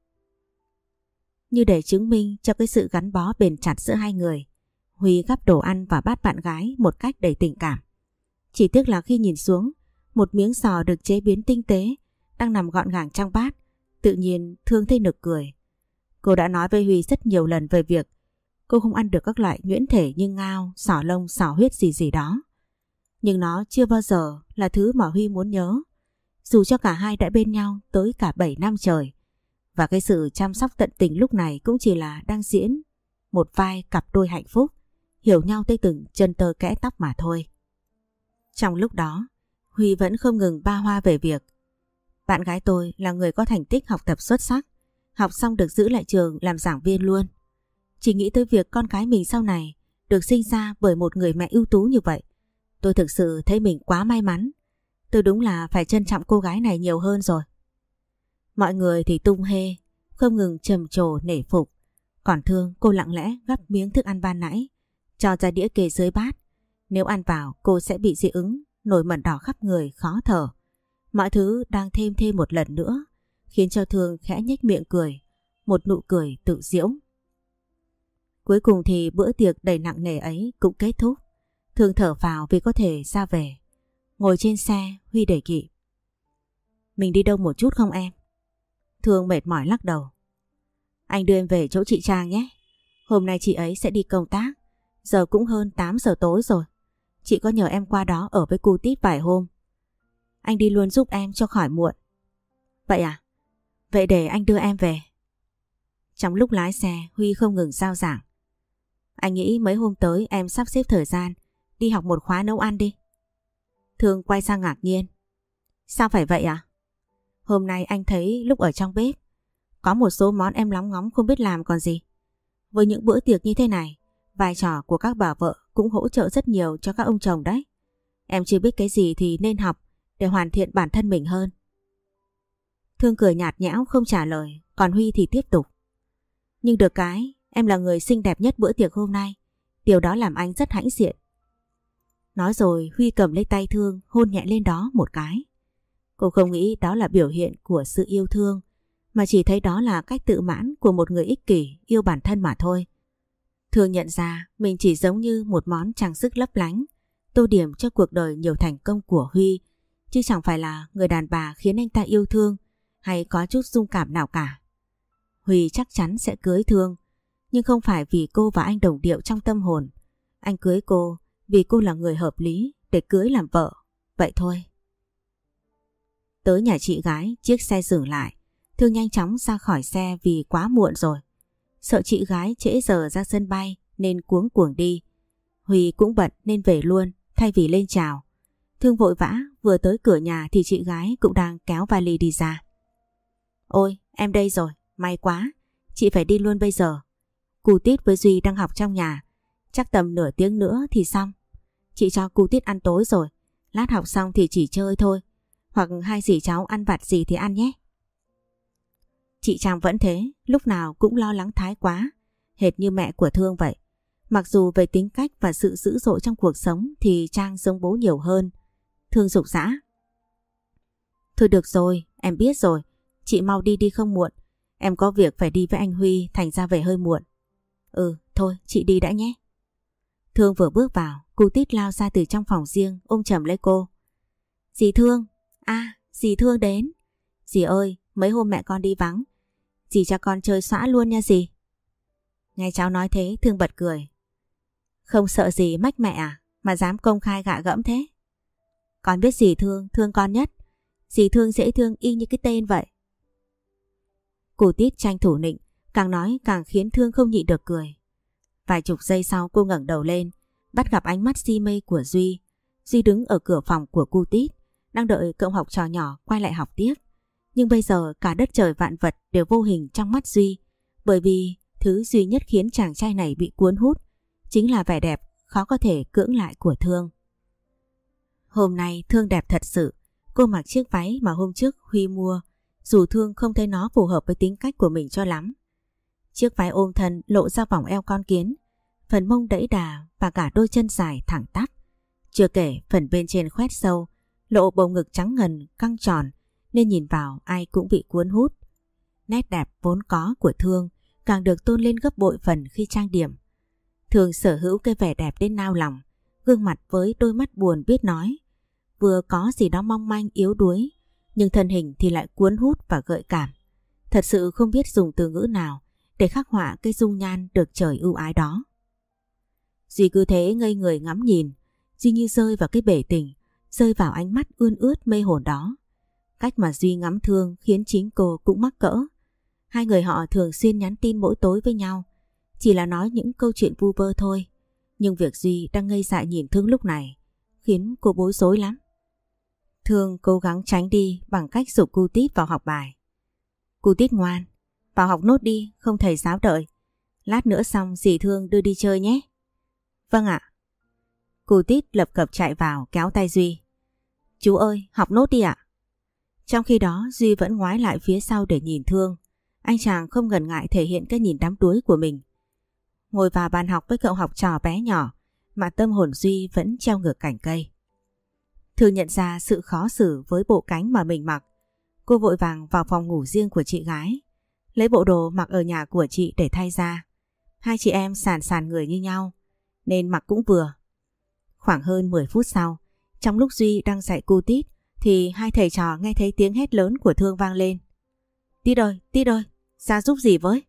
Như để chứng minh cho cái sự gắn bó bền chặt giữa hai người, Huy gắp đồ ăn vào bát bạn gái một cách đầy tình cảm. Chỉ tiếc là khi nhìn xuống, một miếng sò được chế biến tinh tế đang nằm gọn gàng trong bát, tự nhiên Thương thấy nực cười. Cô đã nói với Huy rất nhiều lần về việc cô không ăn được các loại nhuyễn thể như ngao, sò lông, sò huyết gì gì đó. Nhưng nó chưa bao giờ là thứ mà Huy muốn nhớ. Dù cho cả hai đã bên nhau tới cả 7 năm trời, và cái sự chăm sóc tận tình lúc này cũng chỉ là đang diễn một vai cặp đôi hạnh phúc, hiểu nhau tới từng chân tơ kẽ tóc mà thôi. Trong lúc đó, Huy vẫn không ngừng ba hoa về việc bạn gái tôi là người có thành tích học tập xuất sắc, học xong được giữ lại trường làm giảng viên luôn. Chỉ nghĩ tới việc con cái mình sau này được sinh ra bởi một người mẹ ưu tú như vậy, tôi thực sự thấy mình quá may mắn. Tôi đúng là phải trân trọng cô gái này nhiều hơn rồi. Mọi người thì tung hê, không ngừng trầm trồ nể phục. Còn Thương, cô lặng lẽ gắp miếng thức ăn ban nãy, cho ra đĩa kề dưới bát. Nếu ăn vào cô sẽ bị dị ứng, nổi mẩn đỏ khắp người, khó thở. Mọi thứ đang thêm một lần nữa, khiến cho Thương khẽ nhếch miệng cười, một nụ cười tự giễu. Cuối cùng thì bữa tiệc đầy nặng nề ấy cũng kết thúc. Thương thở phào vì có thể ra về. Ngồi trên xe, Huy đề nghị. Mình đi đâu một chút không em? Thương mệt mỏi lắc đầu. Anh đưa em về chỗ chị Trang nhé. Hôm nay chị ấy sẽ đi công tác. Giờ cũng hơn 8 giờ tối rồi. Chị có nhờ em qua đó ở với cô Tít vài hôm. Anh đi luôn giúp em cho khỏi muộn. Vậy à? Vậy để anh đưa em về. Trong lúc lái xe, Huy không ngừng rao giảng. Anh nghĩ mấy hôm tới em sắp xếp thời gian đi học một khóa nấu ăn đi. Thương quay sang ngạc nhiên. Sao phải vậy à? Hôm nay anh thấy lúc ở trong bếp có một số món em lóng ngóng không biết làm còn gì. Với những bữa tiệc như thế này, vai trò của các bà vợ cũng hỗ trợ rất nhiều cho các ông chồng đấy. Em chưa biết cái gì thì nên học để hoàn thiện bản thân mình hơn. Thương cười nhạt nhẽo không trả lời, còn Huy thì tiếp tục. Nhưng được cái, em là người xinh đẹp nhất bữa tiệc hôm nay. Điều đó làm anh rất hãnh diện. Nói rồi Huy cầm lấy tay Thương, hôn nhẹ lên đó một cái. Cô không nghĩ đó là biểu hiện của sự yêu thương, mà chỉ thấy đó là cách tự mãn của một người ích kỷ yêu bản thân mà thôi. Thương nhận ra mình chỉ giống như một món trang sức lấp lánh, tô điểm cho cuộc đời nhiều thành công của Huy, chứ chẳng phải là người đàn bà khiến anh ta yêu thương hay có chút dung cảm nào cả. Huy chắc chắn sẽ cưới Thương, nhưng không phải vì cô và anh đồng điệu trong tâm hồn. Anh cưới cô vì cô là người hợp lý để cưới làm vợ, vậy thôi. Tới nhà chị gái, chiếc xe dừng lại. Thương nhanh chóng ra khỏi xe vì quá muộn rồi. Sợ chị gái trễ giờ ra sân bay nên cuống cuồng đi. Huy cũng bận nên về luôn thay vì lên chào. Thương vội vã vừa tới cửa nhà thì chị gái cũng đang kéo vali đi ra. Ôi, em đây rồi, may quá, chị phải đi luôn bây giờ. Cu Tít với Duy đang học trong nhà, chắc tầm nửa tiếng nữa thì xong. Chị cho Cu Tít ăn tối rồi, lát học xong thì chỉ chơi thôi, hoặc hai dì cháu ăn vặt gì thì ăn nhé. Chị Trang vẫn thế, lúc nào cũng lo lắng thái quá, hệt như mẹ của Thương vậy. Mặc dù về tính cách và sự dữ dội trong cuộc sống thì Trang giống bố nhiều hơn. Thương giục giã. Thôi được rồi, em biết rồi, chị mau đi đi không muộn. Em có việc phải đi với anh Huy, thành ra về hơi muộn. Ừ, thôi chị đi đã nhé. Thương vừa bước vào, Cu Tít lao ra từ trong phòng riêng ôm chầm lấy cô. Dì Thương, dì Thương đến. Dì ơi, mấy hôm mẹ con đi vắng, dì cho con chơi xõa luôn nha dì. Nghe cháu nói thế, Thương bật cười. Không sợ gì mách mẹ à, mà dám công khai gạ gẫm thế. Con biết dì Thương, thương con nhất. Dì Thương dễ thương y như cái tên vậy. Cu Tít tranh thủ nịnh, càng nói càng khiến Thương không nhịn được cười. Vài chục giây sau cô ngẩng đầu lên, bắt gặp ánh mắt si mê của Duy. Duy đứng ở cửa phòng của Cu Tít, đang đợi cậu học trò nhỏ quay lại học tiếp. Nhưng bây giờ cả đất trời vạn vật đều vô hình trong mắt Duy, bởi vì thứ duy nhất khiến chàng trai này bị cuốn hút chính là vẻ đẹp khó có thể cưỡng lại của Thương. Hôm nay Thương đẹp thật sự. Cô mặc chiếc váy mà hôm trước Huy mua, dù Thương không thấy nó phù hợp với tính cách của mình cho lắm. Chiếc váy ôm thân lộ ra vòng eo con kiến, phần mông đẫy đà và cả đôi chân dài thẳng tắp. Chưa kể phần bên trên khoét sâu, lộ bầu ngực trắng ngần, căng tròn, nên nhìn vào ai cũng bị cuốn hút. Nét đẹp vốn có của Thương càng được tôn lên gấp bội phần khi trang điểm. Thương sở hữu cái vẻ đẹp đến nao lòng, gương mặt với đôi mắt buồn biết nói. Vừa có gì đó mong manh yếu đuối, nhưng thân hình thì lại cuốn hút và gợi cảm. Thật sự không biết dùng từ ngữ nào để khắc họa cái dung nhan được trời ưu ái đó. Duy cứ thế ngây người ngắm nhìn, Duy như rơi vào cái bể tình, rơi vào ánh mắt ươn ướt mê hồn đó. Cách mà Duy ngắm Thương khiến chính cô cũng mắc cỡ. Hai người họ thường xuyên nhắn tin mỗi tối với nhau, chỉ là nói những câu chuyện vu vơ thôi. Nhưng việc Duy đang ngây dại nhìn Thương lúc này khiến cô bối rối lắm. Thương cố gắng tránh đi bằng cách giục Cu Tít vào học bài. Cu Tít ngoan, vào học nốt đi, không thầy giáo đợi. Lát nữa xong dì Thương đưa đi chơi nhé. Vâng ạ. Cu Tít lập cập chạy vào kéo tay Duy. Chú ơi, học nốt đi ạ. Trong khi đó Duy vẫn ngoái lại phía sau để nhìn Thương. Anh chàng không ngần ngại thể hiện cái nhìn đắm đuối của mình. Ngồi vào bàn học với cậu học trò bé nhỏ mà tâm hồn Duy vẫn treo ngược cành cây. Thương nhận ra sự khó xử với bộ cánh mà mình mặc. Cô vội vàng vào phòng ngủ riêng của chị gái, lấy bộ đồ mặc ở nhà của chị để thay ra. Hai chị em sàn sàn người như nhau nên mặc cũng vừa. Khoảng hơn 10 phút sau, trong lúc Duy đang dạy Cu Tít thì hai thầy trò nghe thấy tiếng hét lớn của Thương vang lên. Tít ơi, ra giúp dì với.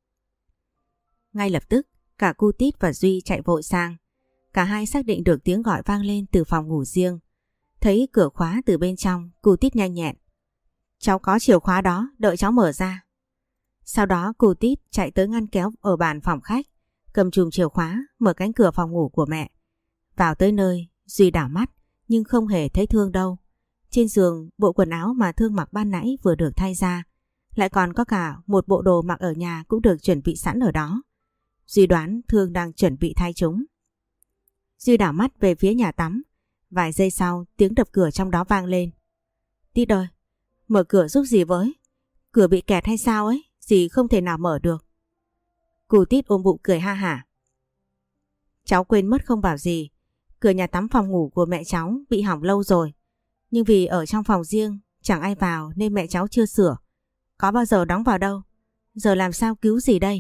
Ngay lập tức cả Cu Tít và Duy chạy vội sang. Cả hai xác định được tiếng gọi vang lên từ phòng ngủ riêng. Thấy cửa khóa từ bên trong, Cu Tít nhanh nhẹn. Cháu có chìa khóa đó, đợi cháu mở ra. Sau đó Cu Tít chạy tới ngăn kéo ở bàn phòng khách, cầm chùm chìa khóa, mở cánh cửa phòng ngủ của mẹ. Vào tới nơi, Duy đảo mắt nhưng không hề thấy Thương đâu. Trên giường, bộ quần áo mà Thương mặc ban nãy vừa được thay ra, lại còn có cả một bộ đồ mặc ở nhà cũng được chuẩn bị sẵn ở đó. Duy đoán Thương đang chuẩn bị thay chúng. Duy đảo mắt về phía nhà tắm. Vài giây sau tiếng đập cửa trong đó vang lên. Tít ơi, mở cửa giúp dì với. Cửa bị kẹt hay sao ấy, dì không thể nào mở được. Cu Tít ôm bụng cười ha hả. Cháu quên mất không bảo dì, cửa nhà tắm phòng ngủ của mẹ cháu bị hỏng lâu rồi. Nhưng vì ở trong phòng riêng chẳng ai vào nên mẹ cháu chưa sửa. Có bao giờ đóng vào đâu. Giờ làm sao cứu dì đây?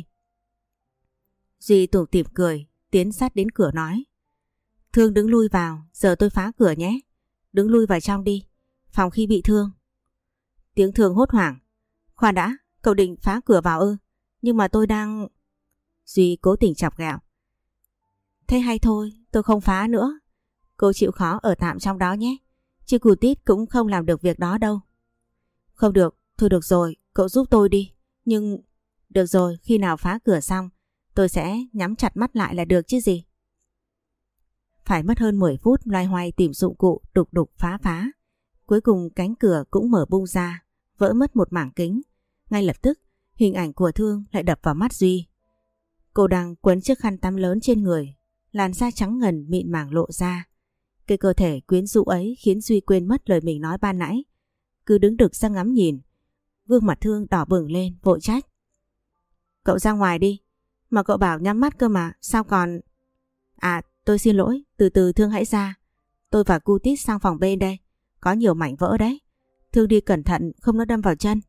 Duy tủm tỉm cười, tiến sát đến cửa nói. Thương đứng lui vào, giờ tôi phá cửa nhé. Đứng lui vào trong đi, phòng khi bị thương. Tiếng Thương hốt hoảng. Khoan đã, cậu định phá cửa vào ư? Nhưng mà tôi đang... Duy cố tình chọc ghẹo. Thế hay thôi, tôi không phá nữa. Cô chịu khó ở tạm trong đó nhé. Chứ Cu Tít cũng không làm được việc đó đâu. Không được, thôi được rồi, cậu giúp tôi đi. Nhưng... Được rồi, khi nào phá cửa xong, tôi sẽ nhắm chặt mắt lại là được chứ gì. Phải mất hơn 10 phút loay hoay tìm dụng cụ đục đục phá phá. Cuối cùng cánh cửa cũng mở bung ra, vỡ mất một mảng kính. Ngay lập tức hình ảnh của Thương lại đập vào mắt Duy. Cô đang quấn chiếc khăn tắm lớn trên người, làn da trắng ngần mịn màng lộ ra. Cái cơ thể quyến rũ ấy khiến Duy quên mất lời mình nói ban nãy. Cứ đứng đực ra ngắm nhìn. Gương mặt Thương đỏ bừng lên vội trách. Cậu ra ngoài đi. Mà cậu bảo nhắm mắt cơ mà, sao còn... À, tôi xin lỗi, từ từ Thương hãy ra. Tôi và Cutit sang phòng bên đây. Có nhiều mảnh vỡ đấy. Thương đi cẩn thận không nó đâm vào chân.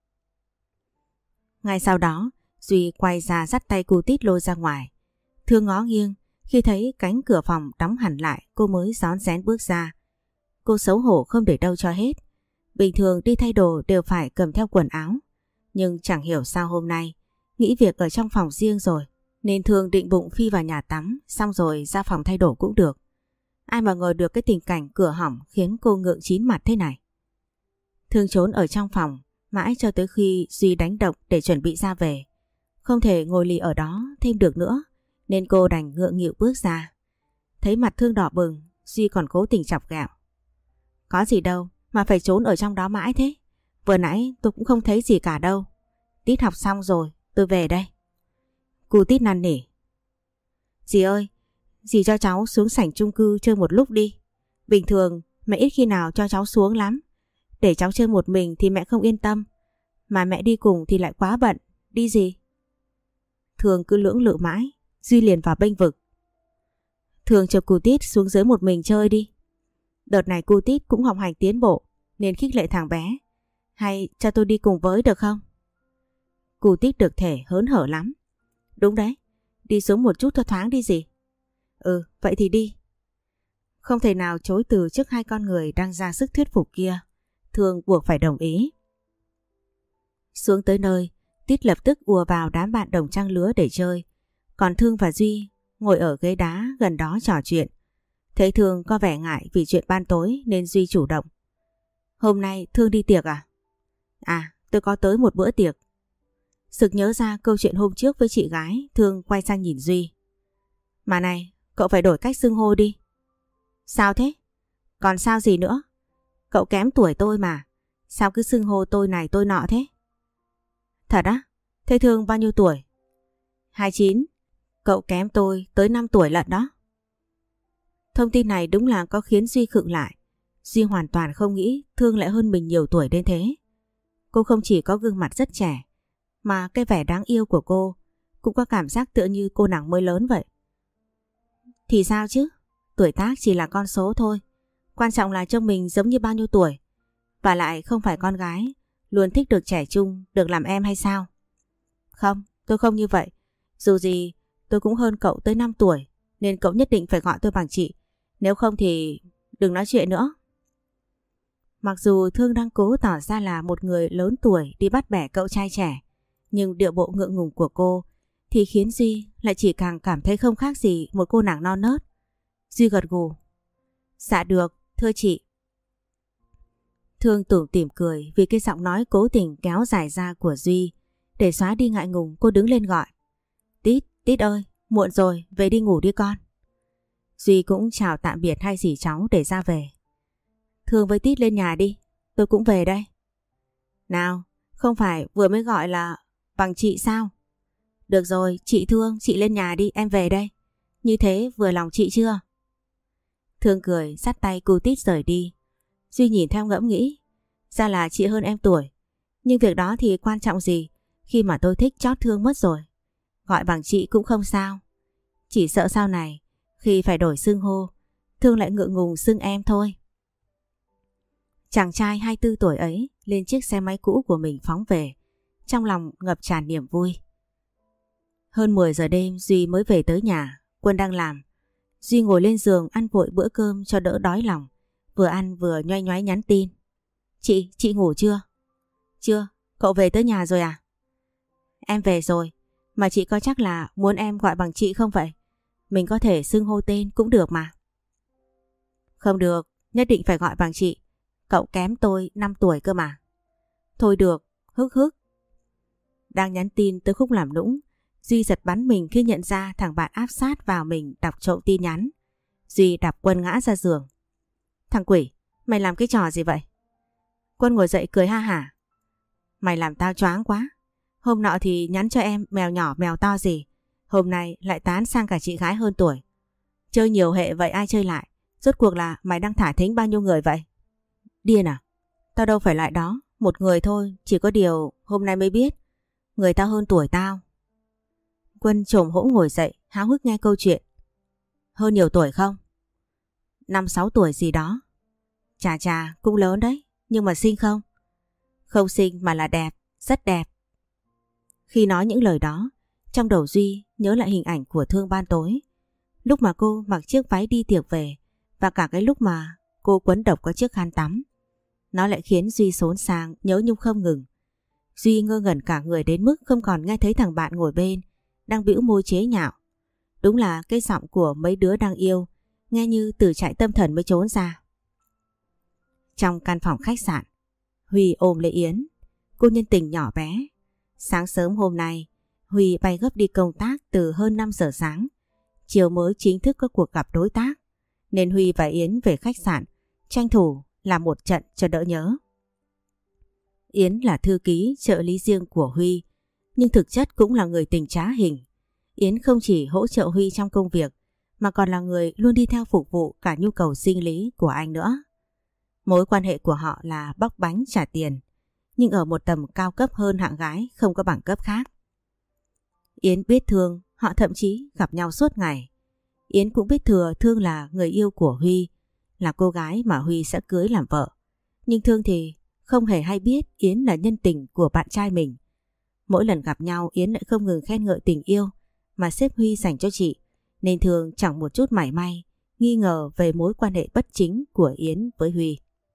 Ngay sau đó, Duy quay ra dắt tay Cutit lôi ra ngoài. Thương ngó nghiêng, khi thấy cánh cửa phòng đóng hẳn lại cô mới rón rén bước ra. Cô xấu hổ không để đâu cho hết. Bình thường đi thay đồ đều phải cầm theo quần áo. Nhưng chẳng hiểu sao hôm nay nghĩ việc ở trong phòng riêng rồi, nên Thương định bụng phi vào nhà tắm xong rồi ra phòng thay đồ cũng được. Ai mà ngờ được cái tình cảnh cửa hỏng khiến cô ngượng chín mặt thế này. Thương trốn ở trong phòng mãi cho tới khi Duy đánh động để chuẩn bị ra về. Không thể ngồi lì ở đó thêm được nữa nên cô đành ngượng nghịu bước ra. Thấy mặt Thương đỏ bừng, Duy còn cố tình chọc ghẹo. Có gì đâu mà phải trốn ở trong đó mãi thế. Vừa nãy tôi cũng không thấy gì cả đâu. Tít học xong rồi, tôi về đây. Cô Tít năn nỉ. Dì ơi, dì cho cháu xuống sảnh chung cư chơi một lúc đi. Bình thường mẹ ít khi nào cho cháu xuống lắm. Để cháu chơi một mình thì mẹ không yên tâm. Mà mẹ đi cùng thì lại quá bận. Đi gì? Thương cứ lưỡng lự mãi. Duy liền vào bênh vực. Thường chở cô Tít xuống dưới một mình chơi đi. Đợt này cô Tít cũng học hành tiến bộ nên khích lệ thằng bé. Hay cho tôi đi cùng với được không? Cô Tít được thể hớn hở lắm. Đúng đấy, đi xuống một chút cho thoáng đi gì. Ừ, vậy thì đi. Không thể nào chối từ trước hai con người đang ra sức thuyết phục kia. Thương buộc phải đồng ý. Xuống tới nơi, Tít lập tức ùa vào đám bạn đồng trang lứa để chơi. Còn Thương và Duy ngồi ở ghế đá gần đó trò chuyện. Thấy Thương có vẻ ngại vì chuyện ban tối nên Duy chủ động. Hôm nay Thương đi tiệc à? À, tôi có tới một bữa tiệc. Sực nhớ ra câu chuyện hôm trước với chị gái, Thương quay sang nhìn Duy. Mà này, cậu phải đổi cách xưng hô đi. Sao thế? Còn sao gì nữa? Cậu kém tuổi tôi mà. Sao cứ xưng hô tôi này tôi nọ thế? Thật á? Thế Thương bao nhiêu tuổi? 29. Cậu kém tôi tới 5 tuổi lận đó. Thông tin này đúng là có khiến Duy khựng lại. Duy hoàn toàn không nghĩ Thương lại hơn mình nhiều tuổi đến thế. Cô không chỉ có gương mặt rất trẻ, mà cái vẻ đáng yêu của cô cũng có cảm giác tựa như cô nàng mới lớn vậy. Thì sao chứ? Tuổi tác chỉ là con số thôi. Quan trọng là trông mình giống như bao nhiêu tuổi. Và lại không phải con gái luôn thích được trẻ trung, được làm em hay sao? Không, tôi không như vậy. Dù gì tôi cũng hơn cậu tới 5 tuổi, nên cậu nhất định phải gọi tôi bằng chị. Nếu không thì đừng nói chuyện nữa. Mặc dù Thương đang cố tỏ ra là một người lớn tuổi đi bắt bẻ cậu trai trẻ, nhưng điệu bộ ngượng ngùng của cô thì khiến Duy lại chỉ càng cảm thấy không khác gì một cô nàng non nớt. Duy gật gù. Dạ được, thưa chị. Thương tủm tỉm cười vì cái giọng nói cố tình kéo dài ra của Duy. Để xóa đi ngại ngùng, cô đứng lên gọi. Tít, Tít ơi, muộn rồi, về đi ngủ đi con. Duy cũng chào tạm biệt hai dì cháu để ra về. Thương với Tít lên nhà đi, tôi cũng về đây. Nào, không phải vừa mới gọi là bằng chị sao? Được rồi, chị Thương, chị lên nhà đi, em về đây. Như thế vừa lòng chị chưa? Thương cười, dắt tay cô Tít rời đi. Duy nhìn theo ngẫm nghĩ. Ra là chị hơn em tuổi. Nhưng việc đó thì quan trọng gì khi mà tôi thích chót Thương mất rồi. Gọi bằng chị cũng không sao. Chỉ sợ sau này khi phải đổi xưng hô, Thương lại ngượng ngùng xưng em thôi. Chàng trai 24 tuổi ấy lên chiếc xe máy cũ của mình phóng về, trong lòng ngập tràn niềm vui. Hơn 10 giờ đêm Duy mới về tới nhà. Quân đang làm. Duy ngồi lên giường ăn vội bữa cơm cho đỡ đói lòng. Vừa ăn vừa nhoay nhoáy nhắn tin. Chị ngủ chưa? Chưa, cậu về tới nhà rồi à? Em về rồi, mà chị có chắc là muốn em gọi bằng chị không vậy? Mình có thể xưng hô tên cũng được mà. Không được, nhất định phải gọi bằng chị. Cậu kém tôi 5 tuổi cơ mà. Thôi được, hức hức. Đang nhắn tin tới khúc làm nũng, Duy giật bắn mình khi nhận ra thằng bạn áp sát vào mình đọc trộm tin nhắn. Duy đạp Quân ngã ra giường. Thằng quỷ, mày làm cái trò gì vậy? Quân ngồi dậy cười ha hả. Mày làm tao choáng quá. Hôm nọ thì nhắn cho em mèo nhỏ mèo to gì. Hôm nay lại tán sang cả chị gái hơn tuổi. Chơi nhiều hệ vậy ai chơi lại? Rốt cuộc là mày đang thả thính bao nhiêu người vậy? Điên à? Tao đâu phải loại đó. Một người thôi, chỉ có điều hôm nay mới biết. Người tao hơn tuổi tao. Quân chồm hỗn ngồi dậy, háo hức nghe câu chuyện. Hơn nhiều tuổi không? 5-6 tuổi gì đó. Chà chà, cũng lớn đấy. Nhưng mà xinh không? Không xinh mà là đẹp, rất đẹp. Khi nói những lời đó, trong đầu Duy nhớ lại hình ảnh của Thương ban tối. Lúc mà cô mặc chiếc váy đi tiệc về và cả cái lúc mà cô quấn độc có chiếc khăn tắm. Nó lại khiến Duy xốn sang nhớ nhung không ngừng. Duy ngơ ngẩn cả người đến mức không còn nghe thấy thằng bạn ngồi bên đang bĩu môi chế nhạo. Đúng là cái giọng của mấy đứa đang yêu, nghe như từ trại tâm thần mới trốn ra. Trong căn phòng khách sạn, Huy ôm lấy Yến, cô nhân tình nhỏ bé. Sáng sớm hôm nay, Huy bay gấp đi công tác từ hơn 5 giờ sáng. Chiều mới chính thức có cuộc gặp đối tác, nên Huy và Yến về khách sạn, tranh thủ làm một trận cho đỡ nhớ. Yến là thư ký trợ lý riêng của Huy, nhưng thực chất cũng là người tình trá hình. Yến không chỉ hỗ trợ Huy trong công việc, mà còn là người luôn đi theo phục vụ cả nhu cầu sinh lý của anh nữa. Mối quan hệ của họ là bóc bánh trả tiền, nhưng ở một tầm cao cấp hơn hạng gái không có bằng cấp khác. Yến biết Thương, họ thậm chí gặp nhau suốt ngày. Yến cũng biết Thương là người yêu của Huy, là cô gái mà Huy sẽ cưới làm vợ. Nhưng Thương thì không hề hay biết Yến là nhân tình của bạn trai mình. Mỗi lần gặp nhau Yến lại không ngừng khen ngợi tình yêu mà sếp Huy dành cho chị, nên Thương chẳng một chút mảy may nghi ngờ về mối quan hệ bất chính của Yến với Huy.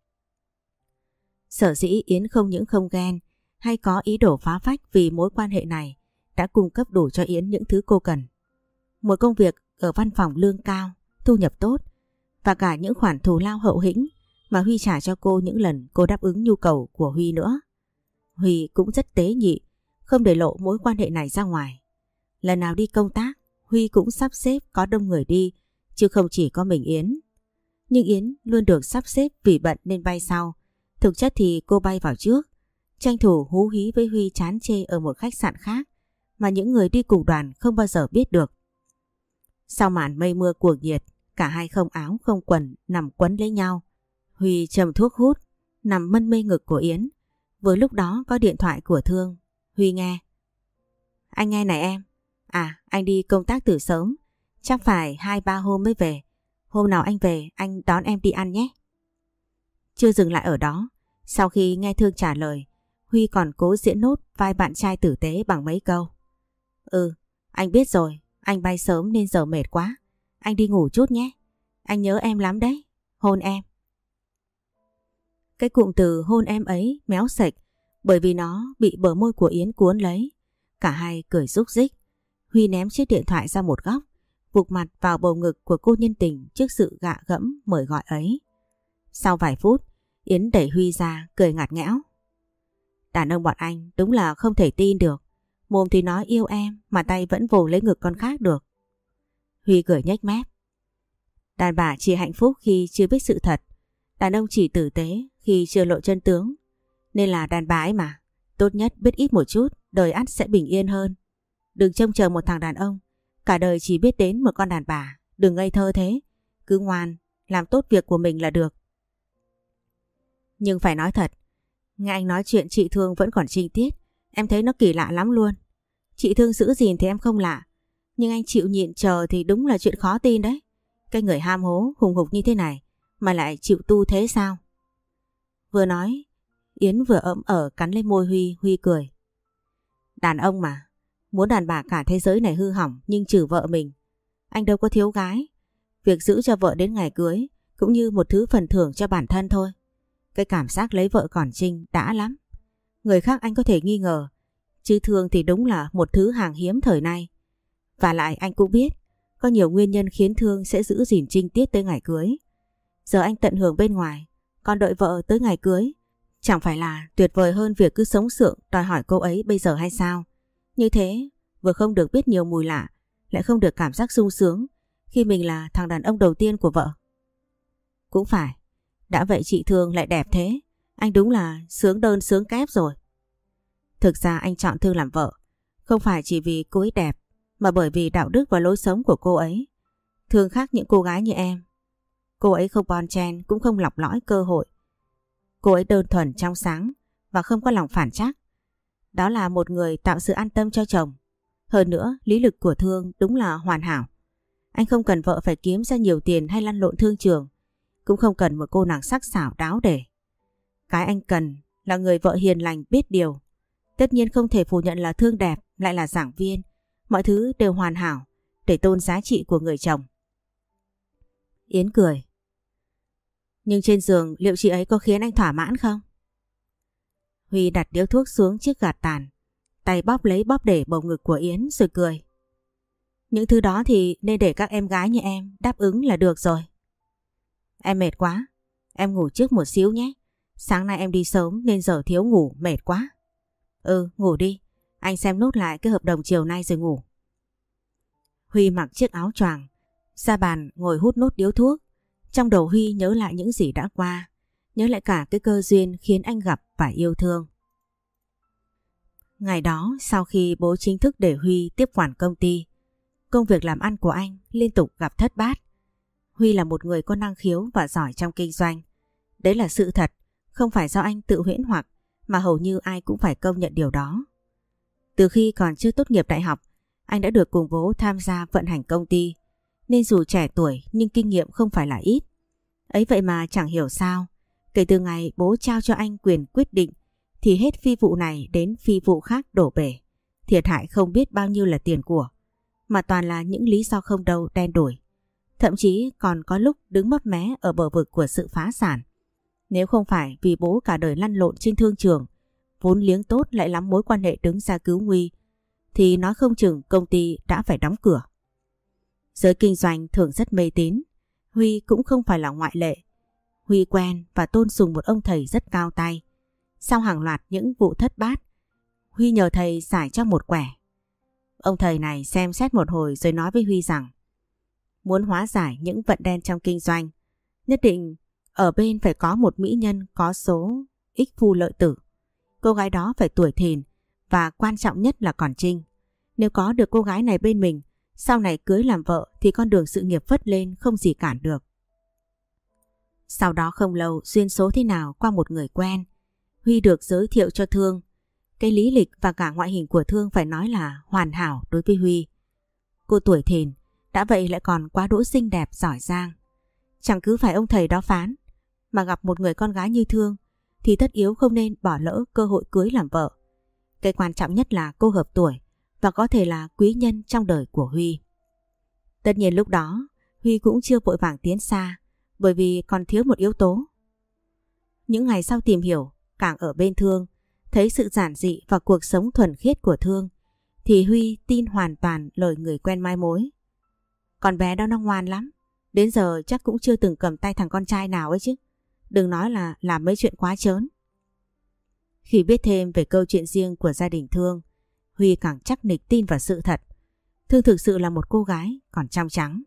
Sở dĩ Yến không những không ghen hay có ý đồ phá phách vì mối quan hệ này đã cung cấp đủ cho Yến những thứ cô cần. Một công việc ở văn phòng lương cao, thu nhập tốt và cả những khoản thù lao hậu hĩnh mà Huy trả cho cô những lần cô đáp ứng nhu cầu của Huy nữa. Huy cũng rất tế nhị, không để lộ mối quan hệ này ra ngoài. Lần nào đi công tác, Huy cũng sắp xếp có đông người đi, chứ không chỉ có mình Yến. Nhưng Yến luôn được sắp xếp vì bận nên bay sau. Thực chất thì cô bay vào trước, tranh thủ hú hí với Huy chán chê ở một khách sạn khác mà những người đi cùng đoàn không bao giờ biết được. Sau màn mây mưa cuồng nhiệt, cả hai không áo không quần nằm quấn lấy nhau. Huy châm thuốc hút, nằm mân mê ngực của Yến. Vừa lúc đó có điện thoại của Thương. Huy nghe. Anh nghe này em. À, anh đi công tác từ sớm, chắc phải 2-3 hôm mới về. Hôm nào anh về anh đón em đi ăn nhé. Chưa dừng lại ở đó, sau khi nghe Thương trả lời, Huy còn cố diễn nốt vai bạn trai tử tế bằng mấy câu. Ừ, anh biết rồi, anh bay sớm nên giờ mệt quá. Anh đi ngủ chút nhé. Anh nhớ em lắm đấy. Hôn em. Cái cụm từ hôn em ấy méo sạch bởi vì nó bị bờ môi của Yến cuốn lấy. Cả hai cười rúc rích. Huy ném chiếc điện thoại ra một góc, vụt mặt vào bầu ngực của cô nhân tình trước sự gạ gẫm mời gọi ấy. Sau vài phút, Yến đẩy Huy ra cười ngặt nghẽo. Đàn ông bọn anh đúng là không thể tin được. Mồm thì nói yêu em mà tay vẫn vồ lấy ngực con khác được. Huy cười nhếch mép. Đàn bà chỉ hạnh phúc khi chưa biết sự thật. Đàn ông chỉ tử tế khi chưa lộ chân tướng. Nên là đàn bà ấy mà. Tốt nhất biết ít một chút, đời ắt sẽ bình yên hơn. Đừng trông chờ một thằng đàn ông cả đời chỉ biết đến một con đàn bà. Đừng ngây thơ thế. Cứ ngoan, làm tốt việc của mình là được. Nhưng phải nói thật, nghe anh nói chuyện chị Thương vẫn còn trinh tiết, em thấy nó kỳ lạ lắm luôn. Chị Thương giữ gìn thì em không lạ, nhưng anh chịu nhịn chờ thì đúng là chuyện khó tin đấy. Cái người ham hố hùng hục như thế này mà lại chịu tu thế sao? Vừa nói, Yến vừa ỡm cắn lên môi Huy. Huy cười. Đàn ông mà, muốn đàn bà cả thế giới này hư hỏng nhưng trừ vợ mình. Anh đâu có thiếu gái. Việc giữ cho vợ đến ngày cưới cũng như một thứ phần thưởng cho bản thân thôi. Cái cảm giác lấy vợ còn trinh đã lắm. Người khác anh có thể nghi ngờ, chứ Thương thì đúng là một thứ hàng hiếm thời nay. Và lại anh cũng biết, có nhiều nguyên nhân khiến Thương sẽ giữ gìn trinh tiết tới ngày cưới. Giờ anh tận hưởng bên ngoài, còn đợi vợ tới ngày cưới, chẳng phải là tuyệt vời hơn việc cứ sống sượng đòi hỏi cô ấy bây giờ hay sao? Như thế, vừa không được biết nhiều mùi lạ, lại không được cảm giác sung sướng, khi mình là thằng đàn ông đầu tiên của vợ? Cũng phải, đã vậy chị Thương lại đẹp thế, anh đúng là sướng đơn sướng kép rồi. Thực ra anh chọn Thương làm vợ, không phải chỉ vì cô ấy đẹp, mà bởi vì đạo đức và lối sống của cô ấy. Thương khác những cô gái như em. Cô ấy không bon chen cũng không lọc lõi cơ hội. Cô ấy đơn thuần trong sáng và không có lòng phản trắc. Đó là một người tạo sự an tâm cho chồng. Hơn nữa, lý lịch của Thương đúng là hoàn hảo. Anh không cần vợ phải kiếm ra nhiều tiền hay lăn lộn thương trường, cũng không cần một cô nàng sắc sảo đáo để. Cái anh cần là người vợ hiền lành biết điều. Tất nhiên không thể phủ nhận là Thương đẹp, lại là giảng viên. Mọi thứ đều hoàn hảo để tôn giá trị của người chồng. Yến cười. Nhưng trên giường liệu chị ấy có khiến anh thỏa mãn không? Huy đặt điếu thuốc xuống chiếc gạt tàn, tay bóp lấy bóp để bầu ngực của Yến rồi cười. Những thứ đó thì nên để các em gái như em đáp ứng là được rồi. Em mệt quá, em ngủ trước một xíu nhé. Sáng nay em đi sớm nên giờ thiếu ngủ mệt quá. Ừ, ngủ đi, anh xem nốt lại cái hợp đồng chiều nay rồi ngủ. Huy mặc chiếc áo choàng, ra bàn ngồi hút nốt điếu thuốc. Trong đầu Huy nhớ lại những gì đã qua, nhớ lại cả cái cơ duyên khiến anh gặp và yêu thương. Ngày đó sau khi bố chính thức để Huy tiếp quản công ty, công việc làm ăn của anh liên tục gặp thất bát. Huy là một người có năng khiếu và giỏi trong kinh doanh. Đấy là sự thật, không phải do anh tự huyễn hoặc, mà hầu như ai cũng phải công nhận điều đó. Từ khi còn chưa tốt nghiệp đại học, anh đã được cùng bố tham gia vận hành công ty, nên dù trẻ tuổi nhưng kinh nghiệm không phải là ít. Ấy vậy mà chẳng hiểu sao, kể từ ngày bố trao cho anh quyền quyết định thì hết phi vụ này đến phi vụ khác đổ bể. Thiệt hại không biết bao nhiêu là tiền của, mà toàn là những lý do không đâu đen đủi. Thậm chí còn có lúc đứng mấp mé ở bờ vực của sự phá sản. Nếu không phải vì bố cả đời lăn lộn trên thương trường, vốn liếng tốt lại lắm mối quan hệ đứng ra cứu nguy, thì nói không chừng công ty đã phải đóng cửa. Giới kinh doanh thường rất mê tín, Huy cũng không phải là ngoại lệ. Huy quen và tôn sùng một ông thầy rất cao tay. Sau hàng loạt những vụ thất bát, Huy nhờ thầy giải cho một quẻ. Ông thầy này xem xét một hồi rồi nói với Huy rằng muốn hóa giải những vận đen trong kinh doanh, nhất định ở bên phải có một mỹ nhân có số ích phu lợi tử. Cô gái đó phải tuổi thìn và quan trọng nhất là còn trinh. Nếu có được cô gái này bên mình, sau này cưới làm vợ thì con đường sự nghiệp phất lên không gì cản được. Sau đó không lâu, duyên số thế nào qua một người quen, Huy được giới thiệu cho Thương. Cái lý lịch và cả ngoại hình của Thương phải nói là hoàn hảo đối với Huy. Cô tuổi thìn, đã vậy lại còn quá đỗi xinh đẹp giỏi giang. Chẳng cứ phải ông thầy đó phán, mà gặp một người con gái như Thương thì tất yếu không nên bỏ lỡ cơ hội cưới làm vợ. Cái quan trọng nhất là cô hợp tuổi và có thể là quý nhân trong đời của Huy. Tất nhiên lúc đó Huy cũng chưa vội vàng tiến xa, bởi vì còn thiếu một yếu tố. Những ngày sau tìm hiểu, càng ở bên Thương, thấy sự giản dị và cuộc sống thuần khiết của Thương, thì Huy tin hoàn toàn lời người quen mai mối. Con bé đó nó ngoan lắm, đến giờ chắc cũng chưa từng cầm tay thằng con trai nào ấy chứ. Đừng nói là làm mấy chuyện quá trớn. Khi biết thêm về câu chuyện riêng của gia đình Thương, Huy càng chắc nịch tin vào sự thật. Thương thực sự là một cô gái còn trong trắng.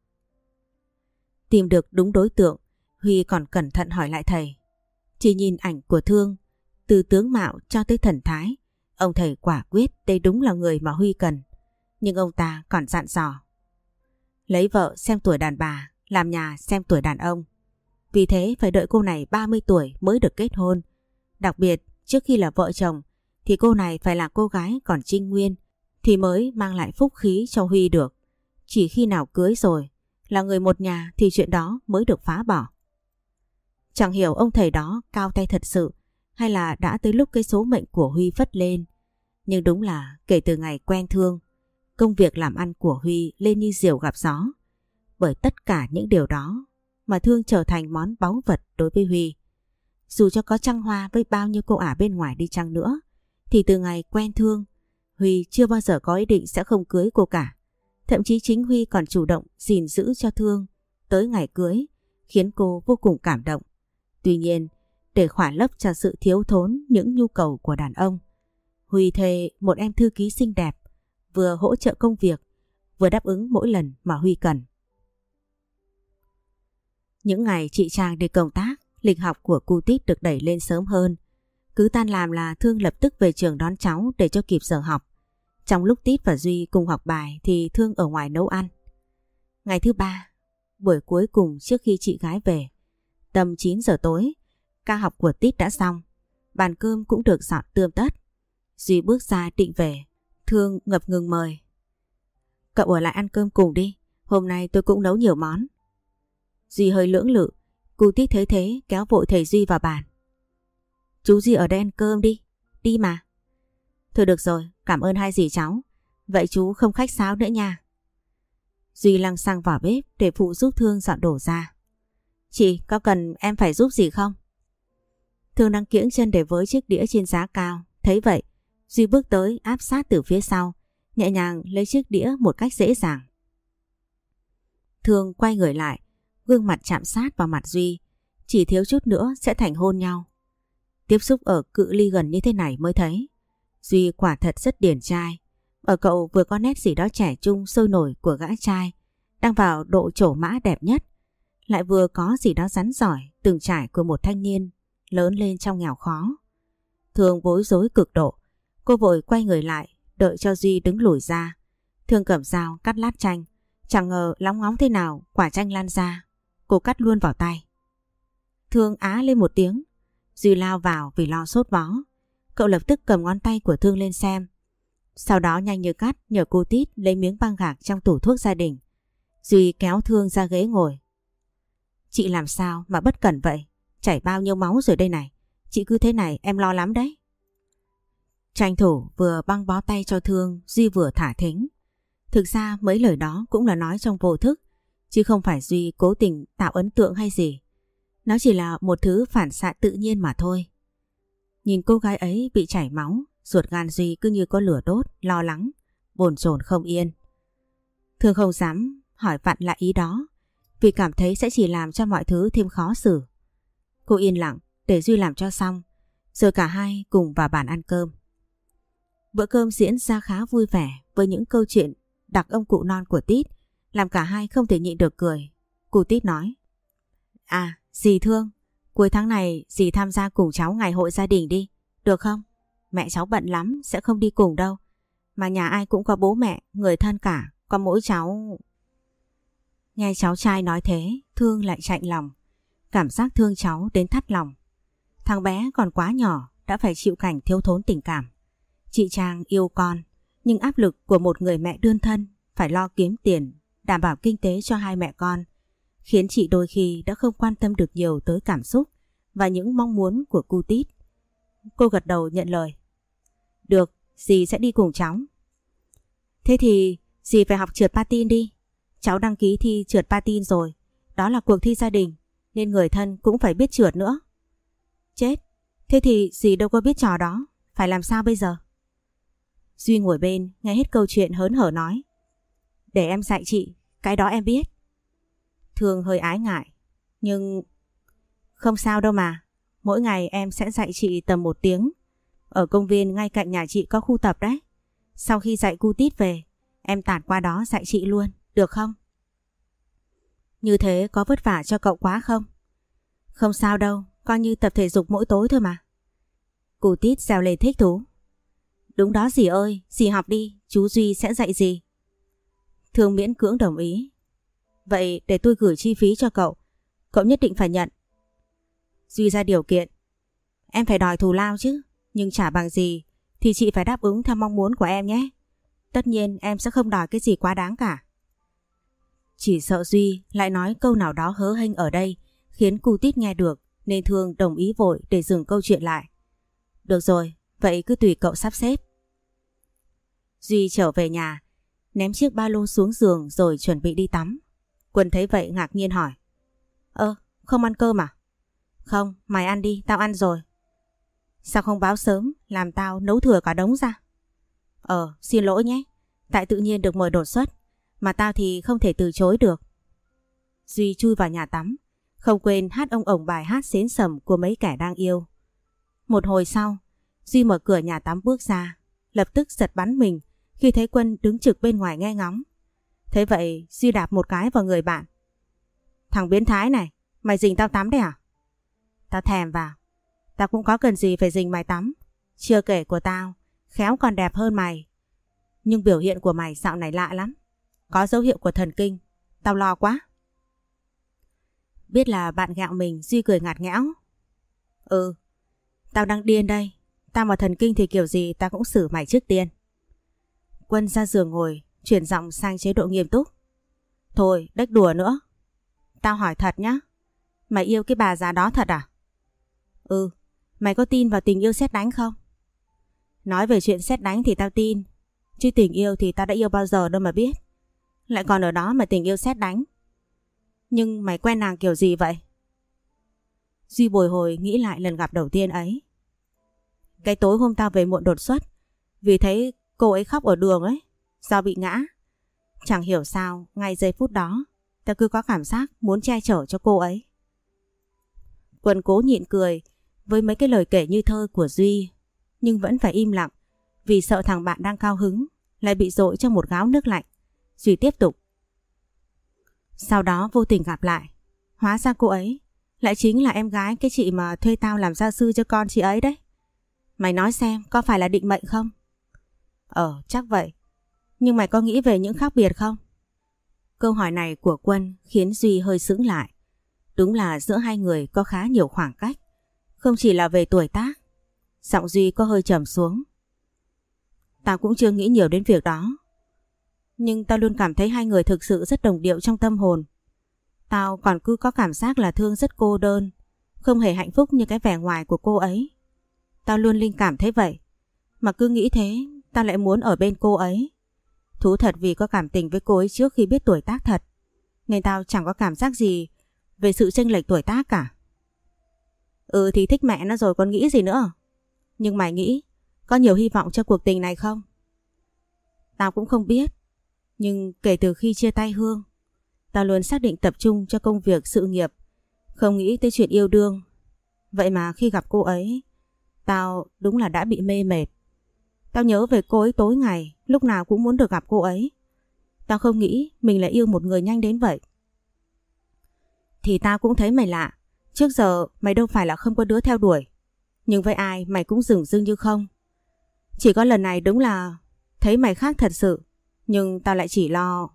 Tìm được đúng đối tượng, Huy còn cẩn thận hỏi lại thầy. Chỉ nhìn ảnh của Thương, từ tướng mạo cho tới thần thái, ông thầy quả quyết đây đúng là người mà Huy cần. Nhưng ông ta còn dặn dò: lấy vợ xem tuổi đàn bà, làm nhà xem tuổi đàn ông. Vì thế phải đợi cô này 30 tuổi mới được kết hôn. Đặc biệt trước khi là vợ chồng thì cô này phải là cô gái còn trinh nguyên thì mới mang lại phúc khí cho Huy được. Chỉ khi nào cưới rồi, là người một nhà thì chuyện đó mới được phá bỏ. Chẳng hiểu ông thầy đó cao tay thật sự hay là đã tới lúc cái số mệnh của Huy phất lên. Nhưng đúng là kể từ ngày quen Thương, công việc làm ăn của Huy lên như diều gặp gió. Bởi tất cả những điều đó mà Thương trở thành món báu vật đối với Huy. Dù cho có trăng hoa với bao nhiêu cô ả bên ngoài đi chăng nữa, thì từ ngày quen Thương, Huy chưa bao giờ có ý định sẽ không cưới cô cả. Thậm chí chính Huy còn chủ động gìn giữ cho Thương tới ngày cưới, khiến cô vô cùng cảm động. Tuy nhiên, để khỏa lấp cho sự thiếu thốn những nhu cầu của đàn ông, Huy thuê một em thư ký xinh đẹp, vừa hỗ trợ công việc, vừa đáp ứng mỗi lần mà Huy cần. Những ngày chị Trang đi công tác, lịch học của cô Tít được đẩy lên sớm hơn. Cứ tan làm là Thương lập tức về trường đón cháu để cho kịp giờ học. Trong lúc Tít và Duy cùng học bài thì Thương ở ngoài nấu ăn. Ngày thứ 3, buổi cuối cùng trước khi chị gái về, tầm 9 giờ tối, ca học của Tít đã xong. Bàn cơm cũng được dọn tươm tất. Duy bước ra định về, Thương ngập ngừng mời. Cậu ở lại ăn cơm cùng đi, hôm nay tôi cũng nấu nhiều món. Duy hơi lưỡng lự, cô Tít thấy thế kéo vội thầy Duy vào bàn. Chú Duy ở đây ăn cơm đi, đi mà. Thôi được rồi, cảm ơn hai dì cháu, vậy chú không khách sáo nữa nha. Duy lăng xăng vào bếp để phụ giúp Thương dọn đồ ra. Chị, có cần em phải giúp gì không? Thương đang kiễng chân để với chiếc đĩa trên giá cao. Thấy vậy, Duy bước tới áp sát từ phía sau, nhẹ nhàng lấy chiếc đĩa một cách dễ dàng. Thương quay người lại, gương mặt chạm sát vào mặt Duy, chỉ thiếu chút nữa sẽ thành hôn nhau. Tiếp xúc ở cự ly gần như thế này mới thấy Duy quả thật rất điển trai. Ở cậu vừa có nét gì đó trẻ trung sôi nổi của gã trai đang vào độ trổ mã đẹp nhất, lại vừa có gì đó rắn giỏi từng trải của một thanh niên lớn lên trong nghèo khó. Thương bối rối cực độ, cô vội quay người lại đợi cho Duy đứng lùi ra. Thương cầm dao cắt lát chanh, chẳng ngờ lóng ngóng thế nào quả chanh lan ra, cô cắt luôn vào tay. Thương á lên một tiếng, Duy lao vào vì lo sốt vó. Cậu lập tức cầm ngón tay của Thương lên xem, sau đó nhanh như cắt nhờ cô Tít lấy miếng băng gạc trong tủ thuốc gia đình. Duy kéo Thương ra ghế ngồi. Chị làm sao mà bất cẩn vậy? Chảy bao nhiêu máu rồi đây này, chị cứ thế này em lo lắm đấy. Tranh thủ vừa băng bó tay cho Thương, Duy vừa thả thính. Thực ra mấy lời đó cũng là nói trong vô thức, chứ không phải Duy cố tình tạo ấn tượng hay gì. Nó chỉ là một thứ phản xạ tự nhiên mà thôi. Nhìn cô gái ấy bị chảy máu, ruột gan Duy cứ như có lửa đốt, lo lắng, bồn chồn không yên. Thương không dám hỏi vặn lại ý đó, vì cảm thấy sẽ chỉ làm cho mọi thứ thêm khó xử. Cô yên lặng để Duy làm cho xong, rồi cả hai cùng vào bàn ăn cơm. Bữa cơm diễn ra khá vui vẻ với những câu chuyện đặc ông cụ non của Tít, làm cả hai không thể nhịn được cười. Cụ Tít nói: À, dì Thương, cuối tháng này dì tham gia cùng cháu ngày hội gia đình đi, được không? Mẹ cháu bận lắm, sẽ không đi cùng đâu. Mà nhà ai cũng có bố mẹ, người thân cả, có mỗi cháu. Nghe cháu trai nói thế, Thương lại chạnh lòng. Cảm giác thương cháu đến thắt lòng. Thằng bé còn quá nhỏ đã phải chịu cảnh thiếu thốn tình cảm. Chị Trang yêu con, nhưng áp lực của một người mẹ đơn thân phải lo kiếm tiền, đảm bảo kinh tế cho hai mẹ con, khiến chị đôi khi đã không quan tâm được nhiều tới cảm xúc và những mong muốn của cô Tít. Cô gật đầu nhận lời. Được, dì sẽ đi cùng cháu. Thế thì dì phải học trượt patin đi. Cháu đăng ký thi trượt patin rồi. Đó là cuộc thi gia đình, nên người thân cũng phải biết trượt nữa. Chết, thế thì dì đâu có biết trò đó, phải làm sao bây giờ? Duy ngồi bên nghe hết câu chuyện hớn hở nói: Để em dạy chị, cái đó em biết. Thương hơi ái ngại, nhưng không sao đâu mà. Mỗi ngày em sẽ dạy chị tầm 1 tiếng. Ở công viên ngay cạnh nhà chị có khu tập đấy. Sau khi dạy cu Tít về, em tạt qua đó dạy chị luôn, được không? Như thế có vất vả cho cậu quá không? Không sao đâu, coi như tập thể dục mỗi tối thôi mà. Cu Tít reo lên thích thú. Đúng đó dì ơi, dì học đi, chú Duy sẽ dạy dì. Thương miễn cưỡng đồng ý. Vậy để tôi gửi chi phí cho cậu, cậu nhất định phải nhận. Duy ra điều kiện. Em phải đòi thù lao chứ, nhưng chả bằng gì thì chị phải đáp ứng theo mong muốn của em nhé. Tất nhiên em sẽ không đòi cái gì quá đáng cả. Chỉ sợ Duy lại nói câu nào đó hớ hênh ở đây khiến cu Tít nghe được, nên Thương đồng ý vội để dừng câu chuyện lại. Được rồi, vậy cứ tùy cậu sắp xếp. Duy trở về nhà, ném chiếc ba lô xuống giường rồi chuẩn bị đi tắm. Quân thấy vậy ngạc nhiên hỏi: Không ăn cơm à? Không, mày ăn đi, tao ăn rồi. Sao không báo sớm, làm tao nấu thừa cả đống ra. Xin lỗi nhé, tại tự nhiên được mời đột xuất, mà tao thì không thể từ chối được. Duy chui vào nhà tắm, không quên hát ông ổng bài hát xến sẩm của mấy kẻ đang yêu. Một hồi sau, Duy mở cửa nhà tắm bước ra, lập tức giật bắn mình khi thấy Quân đứng trực bên ngoài nghe ngóng. Thế vậy Duy đạp một cái vào người bạn. Thằng biến thái này, Mày rình tao tắm đấy à? Tao thèm vào. Tao cũng có cần gì phải rình mày tắm. Chưa kể của tao khéo còn đẹp hơn mày. Nhưng biểu hiện của mày dạo này lạ lắm. Có dấu hiệu của thần kinh. Tao lo quá. Biết là bạn gẹo mình, Duy cười ngặt nghẽo. Ừ, tao đang điên đây. Tao mà thần kinh thì kiểu gì tao cũng xử mày trước tiên. Quân ra giường ngồi, chuyển giọng sang chế độ nghiêm túc. Thôi, đếch đùa nữa. Tao hỏi thật nhá. Mày yêu cái bà già đó thật à? Ừ, mày có tin vào tình yêu sét đánh không? Nói về chuyện sét đánh thì tao tin. Chứ tình yêu thì tao đã yêu bao giờ đâu mà biết. Lại còn ở đó mà tình yêu sét đánh. Nhưng mày quen nàng kiểu gì vậy? Duy bồi hồi nghĩ lại lần gặp đầu tiên ấy. Cái tối hôm tao về muộn đột xuất vì thấy cô ấy khóc ở đường ấy, do bị ngã. Chẳng hiểu sao ngay giây phút đó tao cứ có cảm giác muốn che chở cho cô ấy. Quân cố nhịn cười với mấy cái lời kể như thơ của Duy, nhưng vẫn phải im lặng vì sợ thằng bạn đang cao hứng lại bị dội cho một gáo nước lạnh. Duy tiếp tục. Sau đó vô tình gặp lại, hóa ra cô ấy lại chính là em gái cái chị mà thuê tao làm gia sư cho con chị ấy đấy. Mày nói xem có phải là định mệnh không? Chắc vậy. Nhưng mày có nghĩ về những khác biệt không? Câu hỏi này của Quân khiến Duy hơi sững lại. Đúng là giữa hai người có khá nhiều khoảng cách, không chỉ là về tuổi tác. Giọng Duy có hơi trầm xuống. Tao cũng chưa nghĩ nhiều đến việc đó. Nhưng tao luôn cảm thấy hai người thực sự rất đồng điệu trong tâm hồn. Tao còn cứ có cảm giác là Thương rất cô đơn, không hề hạnh phúc như cái vẻ ngoài của cô ấy. Tao luôn linh cảm thấy vậy. Mà cứ nghĩ thế, tao lại muốn ở bên cô ấy. Thú thật vì có cảm tình với cô ấy trước khi biết tuổi tác thật, nên tao chẳng có cảm giác gì về sự chênh lệch tuổi tác cả. Ừ thì thích mẹ nó rồi còn nghĩ gì nữa. Nhưng mày nghĩ có nhiều hy vọng cho cuộc tình này không? Tao cũng không biết. Nhưng kể từ khi chia tay Hương, tao luôn xác định tập trung cho công việc sự nghiệp, không nghĩ tới chuyện yêu đương. Vậy mà khi gặp cô ấy, tao đúng là đã bị mê mệt. Tao nhớ về cô ấy tối ngày, lúc nào cũng muốn được gặp cô ấy. Tao không nghĩ mình lại yêu một người nhanh đến vậy. Thì tao cũng thấy mày lạ. Trước giờ mày đâu phải là không có đứa theo đuổi. Nhưng với ai mày cũng dửng dưng như không. Chỉ có lần này đúng là thấy mày khác thật sự. Nhưng tao lại chỉ lo.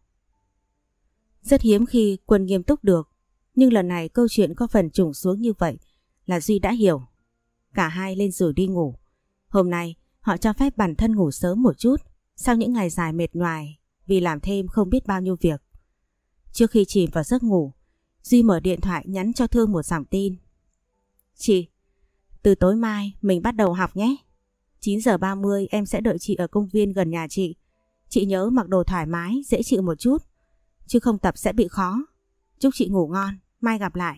Rất hiếm khi Quân nghiêm túc được. Nhưng lần này câu chuyện có phần trùng xuống như vậy là Duy đã hiểu. Cả hai lên giường đi ngủ. Hôm nay họ cho phép bản thân ngủ sớm một chút sau những ngày dài mệt nhoài vì làm thêm không biết bao nhiêu việc. Trước khi chìm vào giấc ngủ, Duy mở điện thoại nhắn cho Thương một dòng tin. Chị, từ tối mai mình bắt đầu học nhé. 9 giờ 30 em sẽ đợi chị ở công viên gần nhà chị. Chị nhớ mặc đồ thoải mái, dễ chịu một chút, chứ không tập sẽ bị khó. Chúc chị ngủ ngon, mai gặp lại.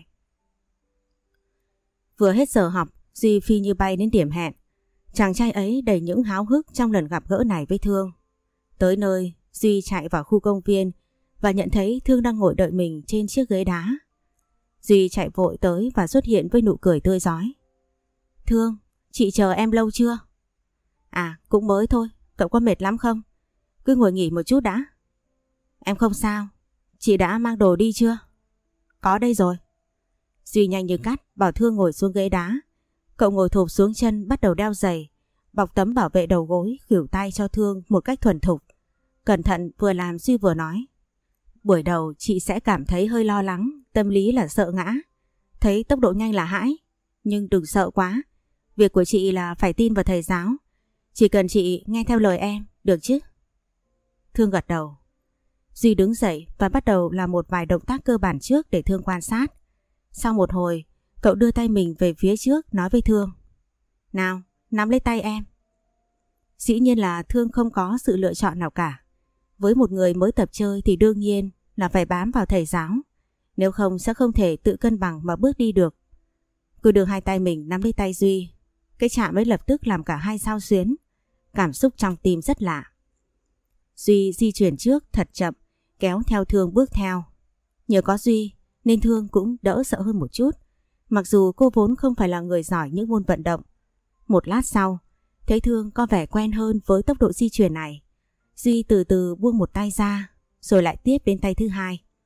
Vừa hết giờ học, Duy phi như bay đến điểm hẹn. Chàng trai ấy đầy những háo hức trong lần gặp gỡ này với Thương. Tới nơi, Duy chạy vào khu công viên và nhận thấy Thương đang ngồi đợi mình trên chiếc ghế đá. Duy chạy vội tới và xuất hiện với nụ cười tươi rói. Thương, chị chờ em lâu chưa? À, cũng mới thôi, cậu có mệt lắm không? Cứ ngồi nghỉ một chút đã. Em không sao, chị đã mang đồ đi chưa? Có đây rồi. Duy nhanh như cắt bảo Thương ngồi xuống ghế đá. Cậu ngồi thụp xuống chân bắt đầu đeo giày, bọc tấm bảo vệ đầu gối, khuỷu tay cho Thương một cách thuần thục. Cẩn thận vừa làm Duy vừa nói. Buổi đầu chị sẽ cảm thấy hơi lo lắng, tâm lý là sợ ngã. Thấy tốc độ nhanh là hãi, nhưng đừng sợ quá. Việc của chị là phải tin vào thầy giáo. Chỉ cần chị nghe theo lời em, được chứ? Thương gật đầu. Duy đứng dậy và bắt đầu làm một vài động tác cơ bản trước để Thương quan sát. Sau một hồi, cậu đưa tay mình về phía trước nói với Thương. Nào, nắm lấy tay em. Dĩ nhiên là Thương không có sự lựa chọn nào cả. Với một người mới tập chơi thì đương nhiên là phải bám vào thầy giáo. Nếu không sẽ không thể tự cân bằng mà bước đi được. Cứ đưa hai tay mình nắm lấy tay Duy. Cái chạm ấy lập tức làm cả hai xao xuyến. Cảm xúc trong tim rất lạ. Duy di chuyển trước thật chậm, kéo theo Thương bước theo. Nhờ có Duy nên Thương cũng đỡ sợ hơn một chút. Mặc dù cô vốn không phải là người giỏi những môn vận động. Một lát sau, thấy Thương có vẻ quen hơn với tốc độ di chuyển này. Duy từ từ buông một tay ra, rồi lại tiếp đến tay thứ hai.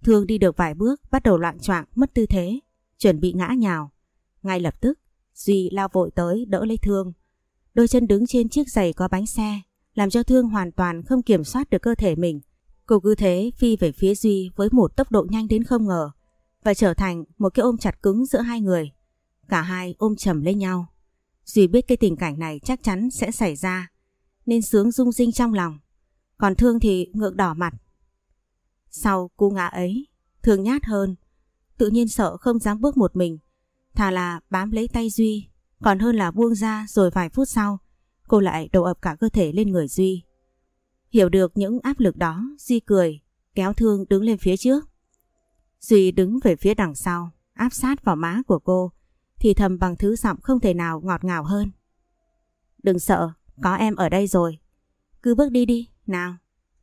Thương đi được vài bước bắt đầu loạng choạng mất tư thế, chuẩn bị ngã nhào. Ngay lập tức Duy lao vội tới đỡ lấy Thương. Đôi chân đứng trên chiếc giày có bánh xe làm cho Thương hoàn toàn không kiểm soát được cơ thể mình. Cô cứ thế phi về phía Duy với một tốc độ nhanh đến không ngờ và trở thành một cái ôm chặt cứng giữa hai người. Cả hai ôm chầm lấy nhau. Duy biết cái tình cảnh này chắc chắn sẽ xảy ra nên sướng rung rinh trong lòng. Còn Thương thì ngượng đỏ mặt. Sau cú ngã ấy, Thương nhát hơn, tự nhiên sợ không dám bước một mình, thà là bám lấy tay Duy còn hơn là buông ra rồi vài phút sau cô lại đổ ập cả cơ thể lên người Duy. Hiểu được những áp lực đó, Duy cười, kéo Thương đứng lên phía trước. Duy đứng về phía đằng sau, áp sát vào má của cô, thì thầm bằng thứ giọng không thể nào ngọt ngào hơn. Đừng sợ, có em ở đây rồi. Cứ bước đi đi, nào.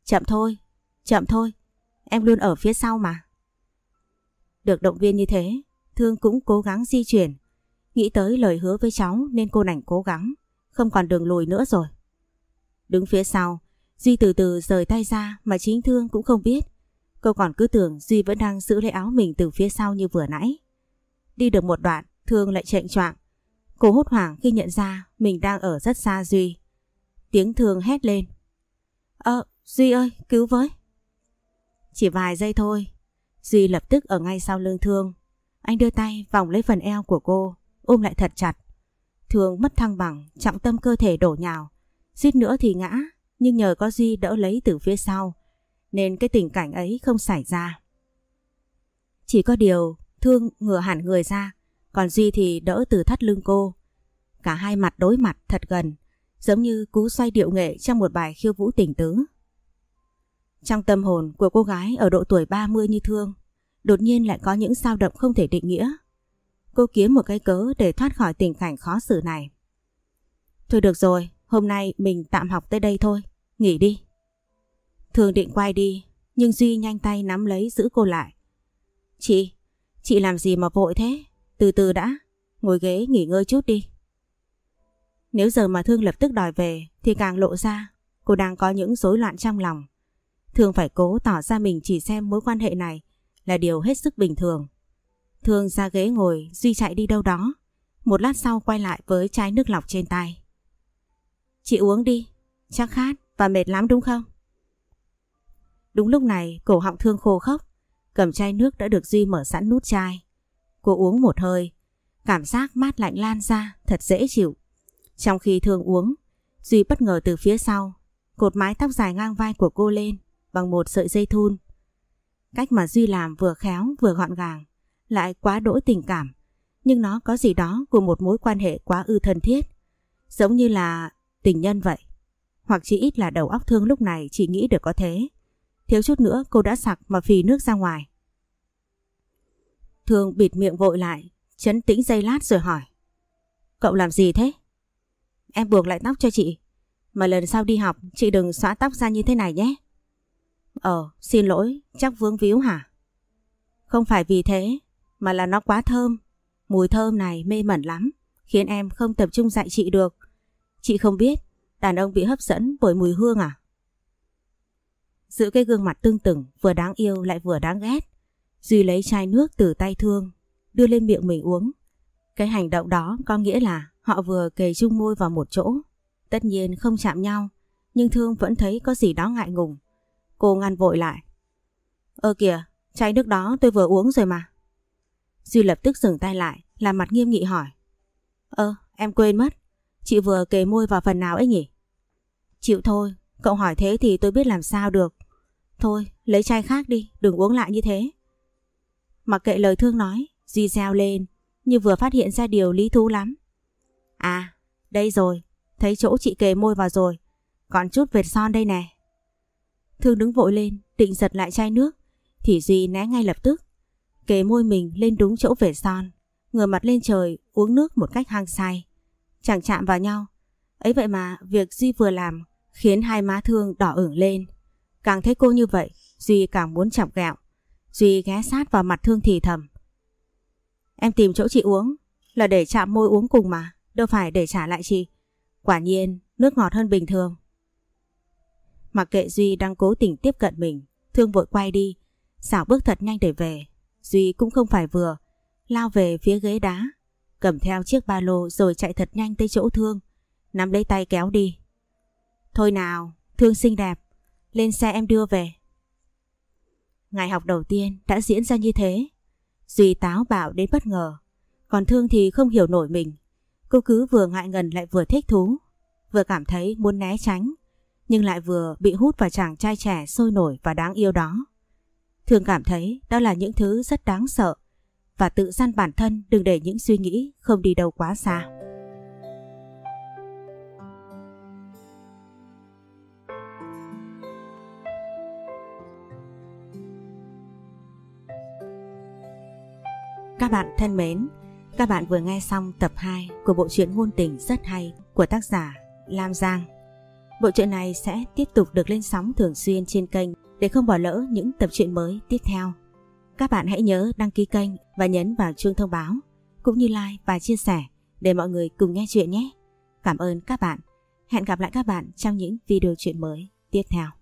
Chậm thôi, em luôn ở phía sau mà. Được động viên như thế, Thương cũng cố gắng di chuyển. Nghĩ tới lời hứa với cháu nên cô đành cố gắng, không còn đường lùi nữa rồi. Đứng phía sau, Duy từ từ rời tay ra mà chính Thương cũng không biết. Cô còn cứ tưởng Duy vẫn đang giữ lấy áo mình từ phía sau như vừa nãy. Đi được một đoạn, Thương lại chệnh choạng. Cô hốt hoảng khi nhận ra mình đang ở rất xa Duy. Tiếng Thương hét lên. Duy ơi, cứu với. Chỉ vài giây thôi, Duy lập tức ở ngay sau lưng Thương. Anh đưa tay vòng lấy phần eo của cô, ôm lại thật chặt. Thương mất thăng bằng, trọng tâm cơ thể đổ nhào. Suýt nữa thì ngã, nhưng nhờ có Duy đỡ lấy từ phía sau nên cái tình cảnh ấy không xảy ra. Chỉ có điều Thương ngửa hẳn người ra, còn Duy thì đỡ từ thắt lưng cô. Cả hai mặt đối mặt thật gần, giống như cú xoay điệu nghệ trong một bài khiêu vũ tình tứ. Trong tâm hồn của cô gái ở độ tuổi 30 như Thương, đột nhiên lại có những dao động không thể định nghĩa. Cô kiếm một cái cớ để thoát khỏi tình cảnh khó xử này. Thôi được rồi, hôm nay mình tạm học tới đây thôi, nghỉ đi. Thương định quay đi, nhưng Duy nhanh tay nắm lấy giữ cô lại. Chị làm gì mà vội thế? Từ từ đã, ngồi ghế nghỉ ngơi chút đi. Nếu giờ mà Thương lập tức đòi về thì càng lộ ra cô đang có những rối loạn trong lòng. Thương phải cố tỏ ra mình chỉ xem mối quan hệ này là điều hết sức bình thường. Thương ra ghế ngồi, Duy chạy đi đâu đó. Một lát sau quay lại với chai nước lọc trên tay. Chị uống đi, chắc khát và mệt lắm đúng không? Đúng lúc này cổ họng Thương khô khốc, cầm chai nước đã được Duy mở sẵn nút chai. Cô uống một hơi, cảm giác mát lạnh lan ra thật dễ chịu. Trong khi Thương uống, Duy bất ngờ từ phía sau cột mái tóc dài ngang vai của cô lên bằng một sợi dây thun. Cách mà Duy làm vừa khéo vừa gọn gàng, lại quá đỗi tình cảm, nhưng nó có gì đó của một mối quan hệ quá ư thân thiết, giống như là tình nhân vậy. Hoặc chỉ ít là đầu óc Thương lúc này chỉ nghĩ được có thế. Thiếu chút nữa cô đã sặc mà phì nước ra ngoài. Thương bịt miệng vội lại, trấn tĩnh giây lát rồi hỏi. Cậu làm gì thế? Em buộc lại tóc cho chị, mà lần sau đi học chị đừng xõa tóc ra như thế này nhé. Xin lỗi, chắc vướng víu hả? Không phải vì thế, mà là nó quá thơm. Mùi thơm này mê mẩn lắm, khiến em không tập trung dạy chị được. Chị không biết đàn ông bị hấp dẫn bởi mùi hương à? Giữ cái gương mặt tưng tửng vừa đáng yêu lại vừa đáng ghét, Duy lấy chai nước từ tay Thương đưa lên miệng mình uống. Cái hành động đó có nghĩa là họ vừa kề chung môi vào một chỗ. Tất nhiên không chạm nhau, nhưng Thương vẫn thấy có gì đó ngại ngùng. Cô ngăn vội lại. Kìa, chai nước đó tôi vừa uống rồi mà. Duy lập tức dừng tay lại, làm mặt nghiêm nghị hỏi. Em quên mất, chị vừa kề môi vào phần nào ấy nhỉ? Chịu thôi, cậu hỏi thế thì tôi biết làm sao được. Thôi, lấy chai khác đi, đừng uống lại như thế. Mặc kệ lời Thương nói, Duy reo lên như vừa phát hiện ra điều lý thú lắm. À, đây rồi, thấy chỗ chị kề môi vào rồi, còn chút vệt son đây nè. Thương đứng vội lên, định giật lại chai nước, thì Duy né ngay lập tức, kề môi mình lên đúng chỗ vệt son, ngửa mặt lên trời uống nước một cách hăng say. Chẳng chạm vào nhau, ấy vậy mà việc Duy vừa làm khiến hai má Thương đỏ ửng lên. Càng thấy cô như vậy, Duy càng muốn chọc ghẹo. Duy ghé sát vào mặt Thương thì thầm. Em tìm chỗ chị uống là để chạm môi uống cùng mà, đâu phải để trả lại chị. Quả nhiên nước ngọt hơn bình thường. Mặc kệ Duy đang cố tình tiếp cận mình, Thương vội quay đi, Xảo bước thật nhanh để về. Duy cũng không phải vừa, lao về phía ghế đá, cầm theo chiếc ba lô rồi chạy thật nhanh tới chỗ Thương, nắm lấy tay kéo đi. Thôi nào, Thương xinh đẹp, lên xe em đưa về. Ngày học đầu tiên đã diễn ra như thế. Duy táo bạo đến bất ngờ, còn Thương thì không hiểu nổi mình. Cô cứ vừa ngại ngần lại vừa thích thú, vừa cảm thấy muốn né tránh, nhưng lại vừa bị hút vào chàng trai trẻ sôi nổi và đáng yêu đó. Thương cảm thấy đó là những thứ rất đáng sợ và tự dặn bản thân đừng để những suy nghĩ không đi đâu quá xa. Các bạn thân mến, các bạn vừa nghe xong tập 2 của bộ truyện ngôn tình rất hay của tác giả Lam Giang. Bộ truyện này sẽ tiếp tục được lên sóng thường xuyên trên kênh để không bỏ lỡ những tập truyện mới tiếp theo. Các bạn hãy nhớ đăng ký kênh và nhấn vào chuông thông báo, cũng như like và chia sẻ để mọi người cùng nghe chuyện nhé. Cảm ơn các bạn. Hẹn gặp lại các bạn trong những video truyện mới tiếp theo.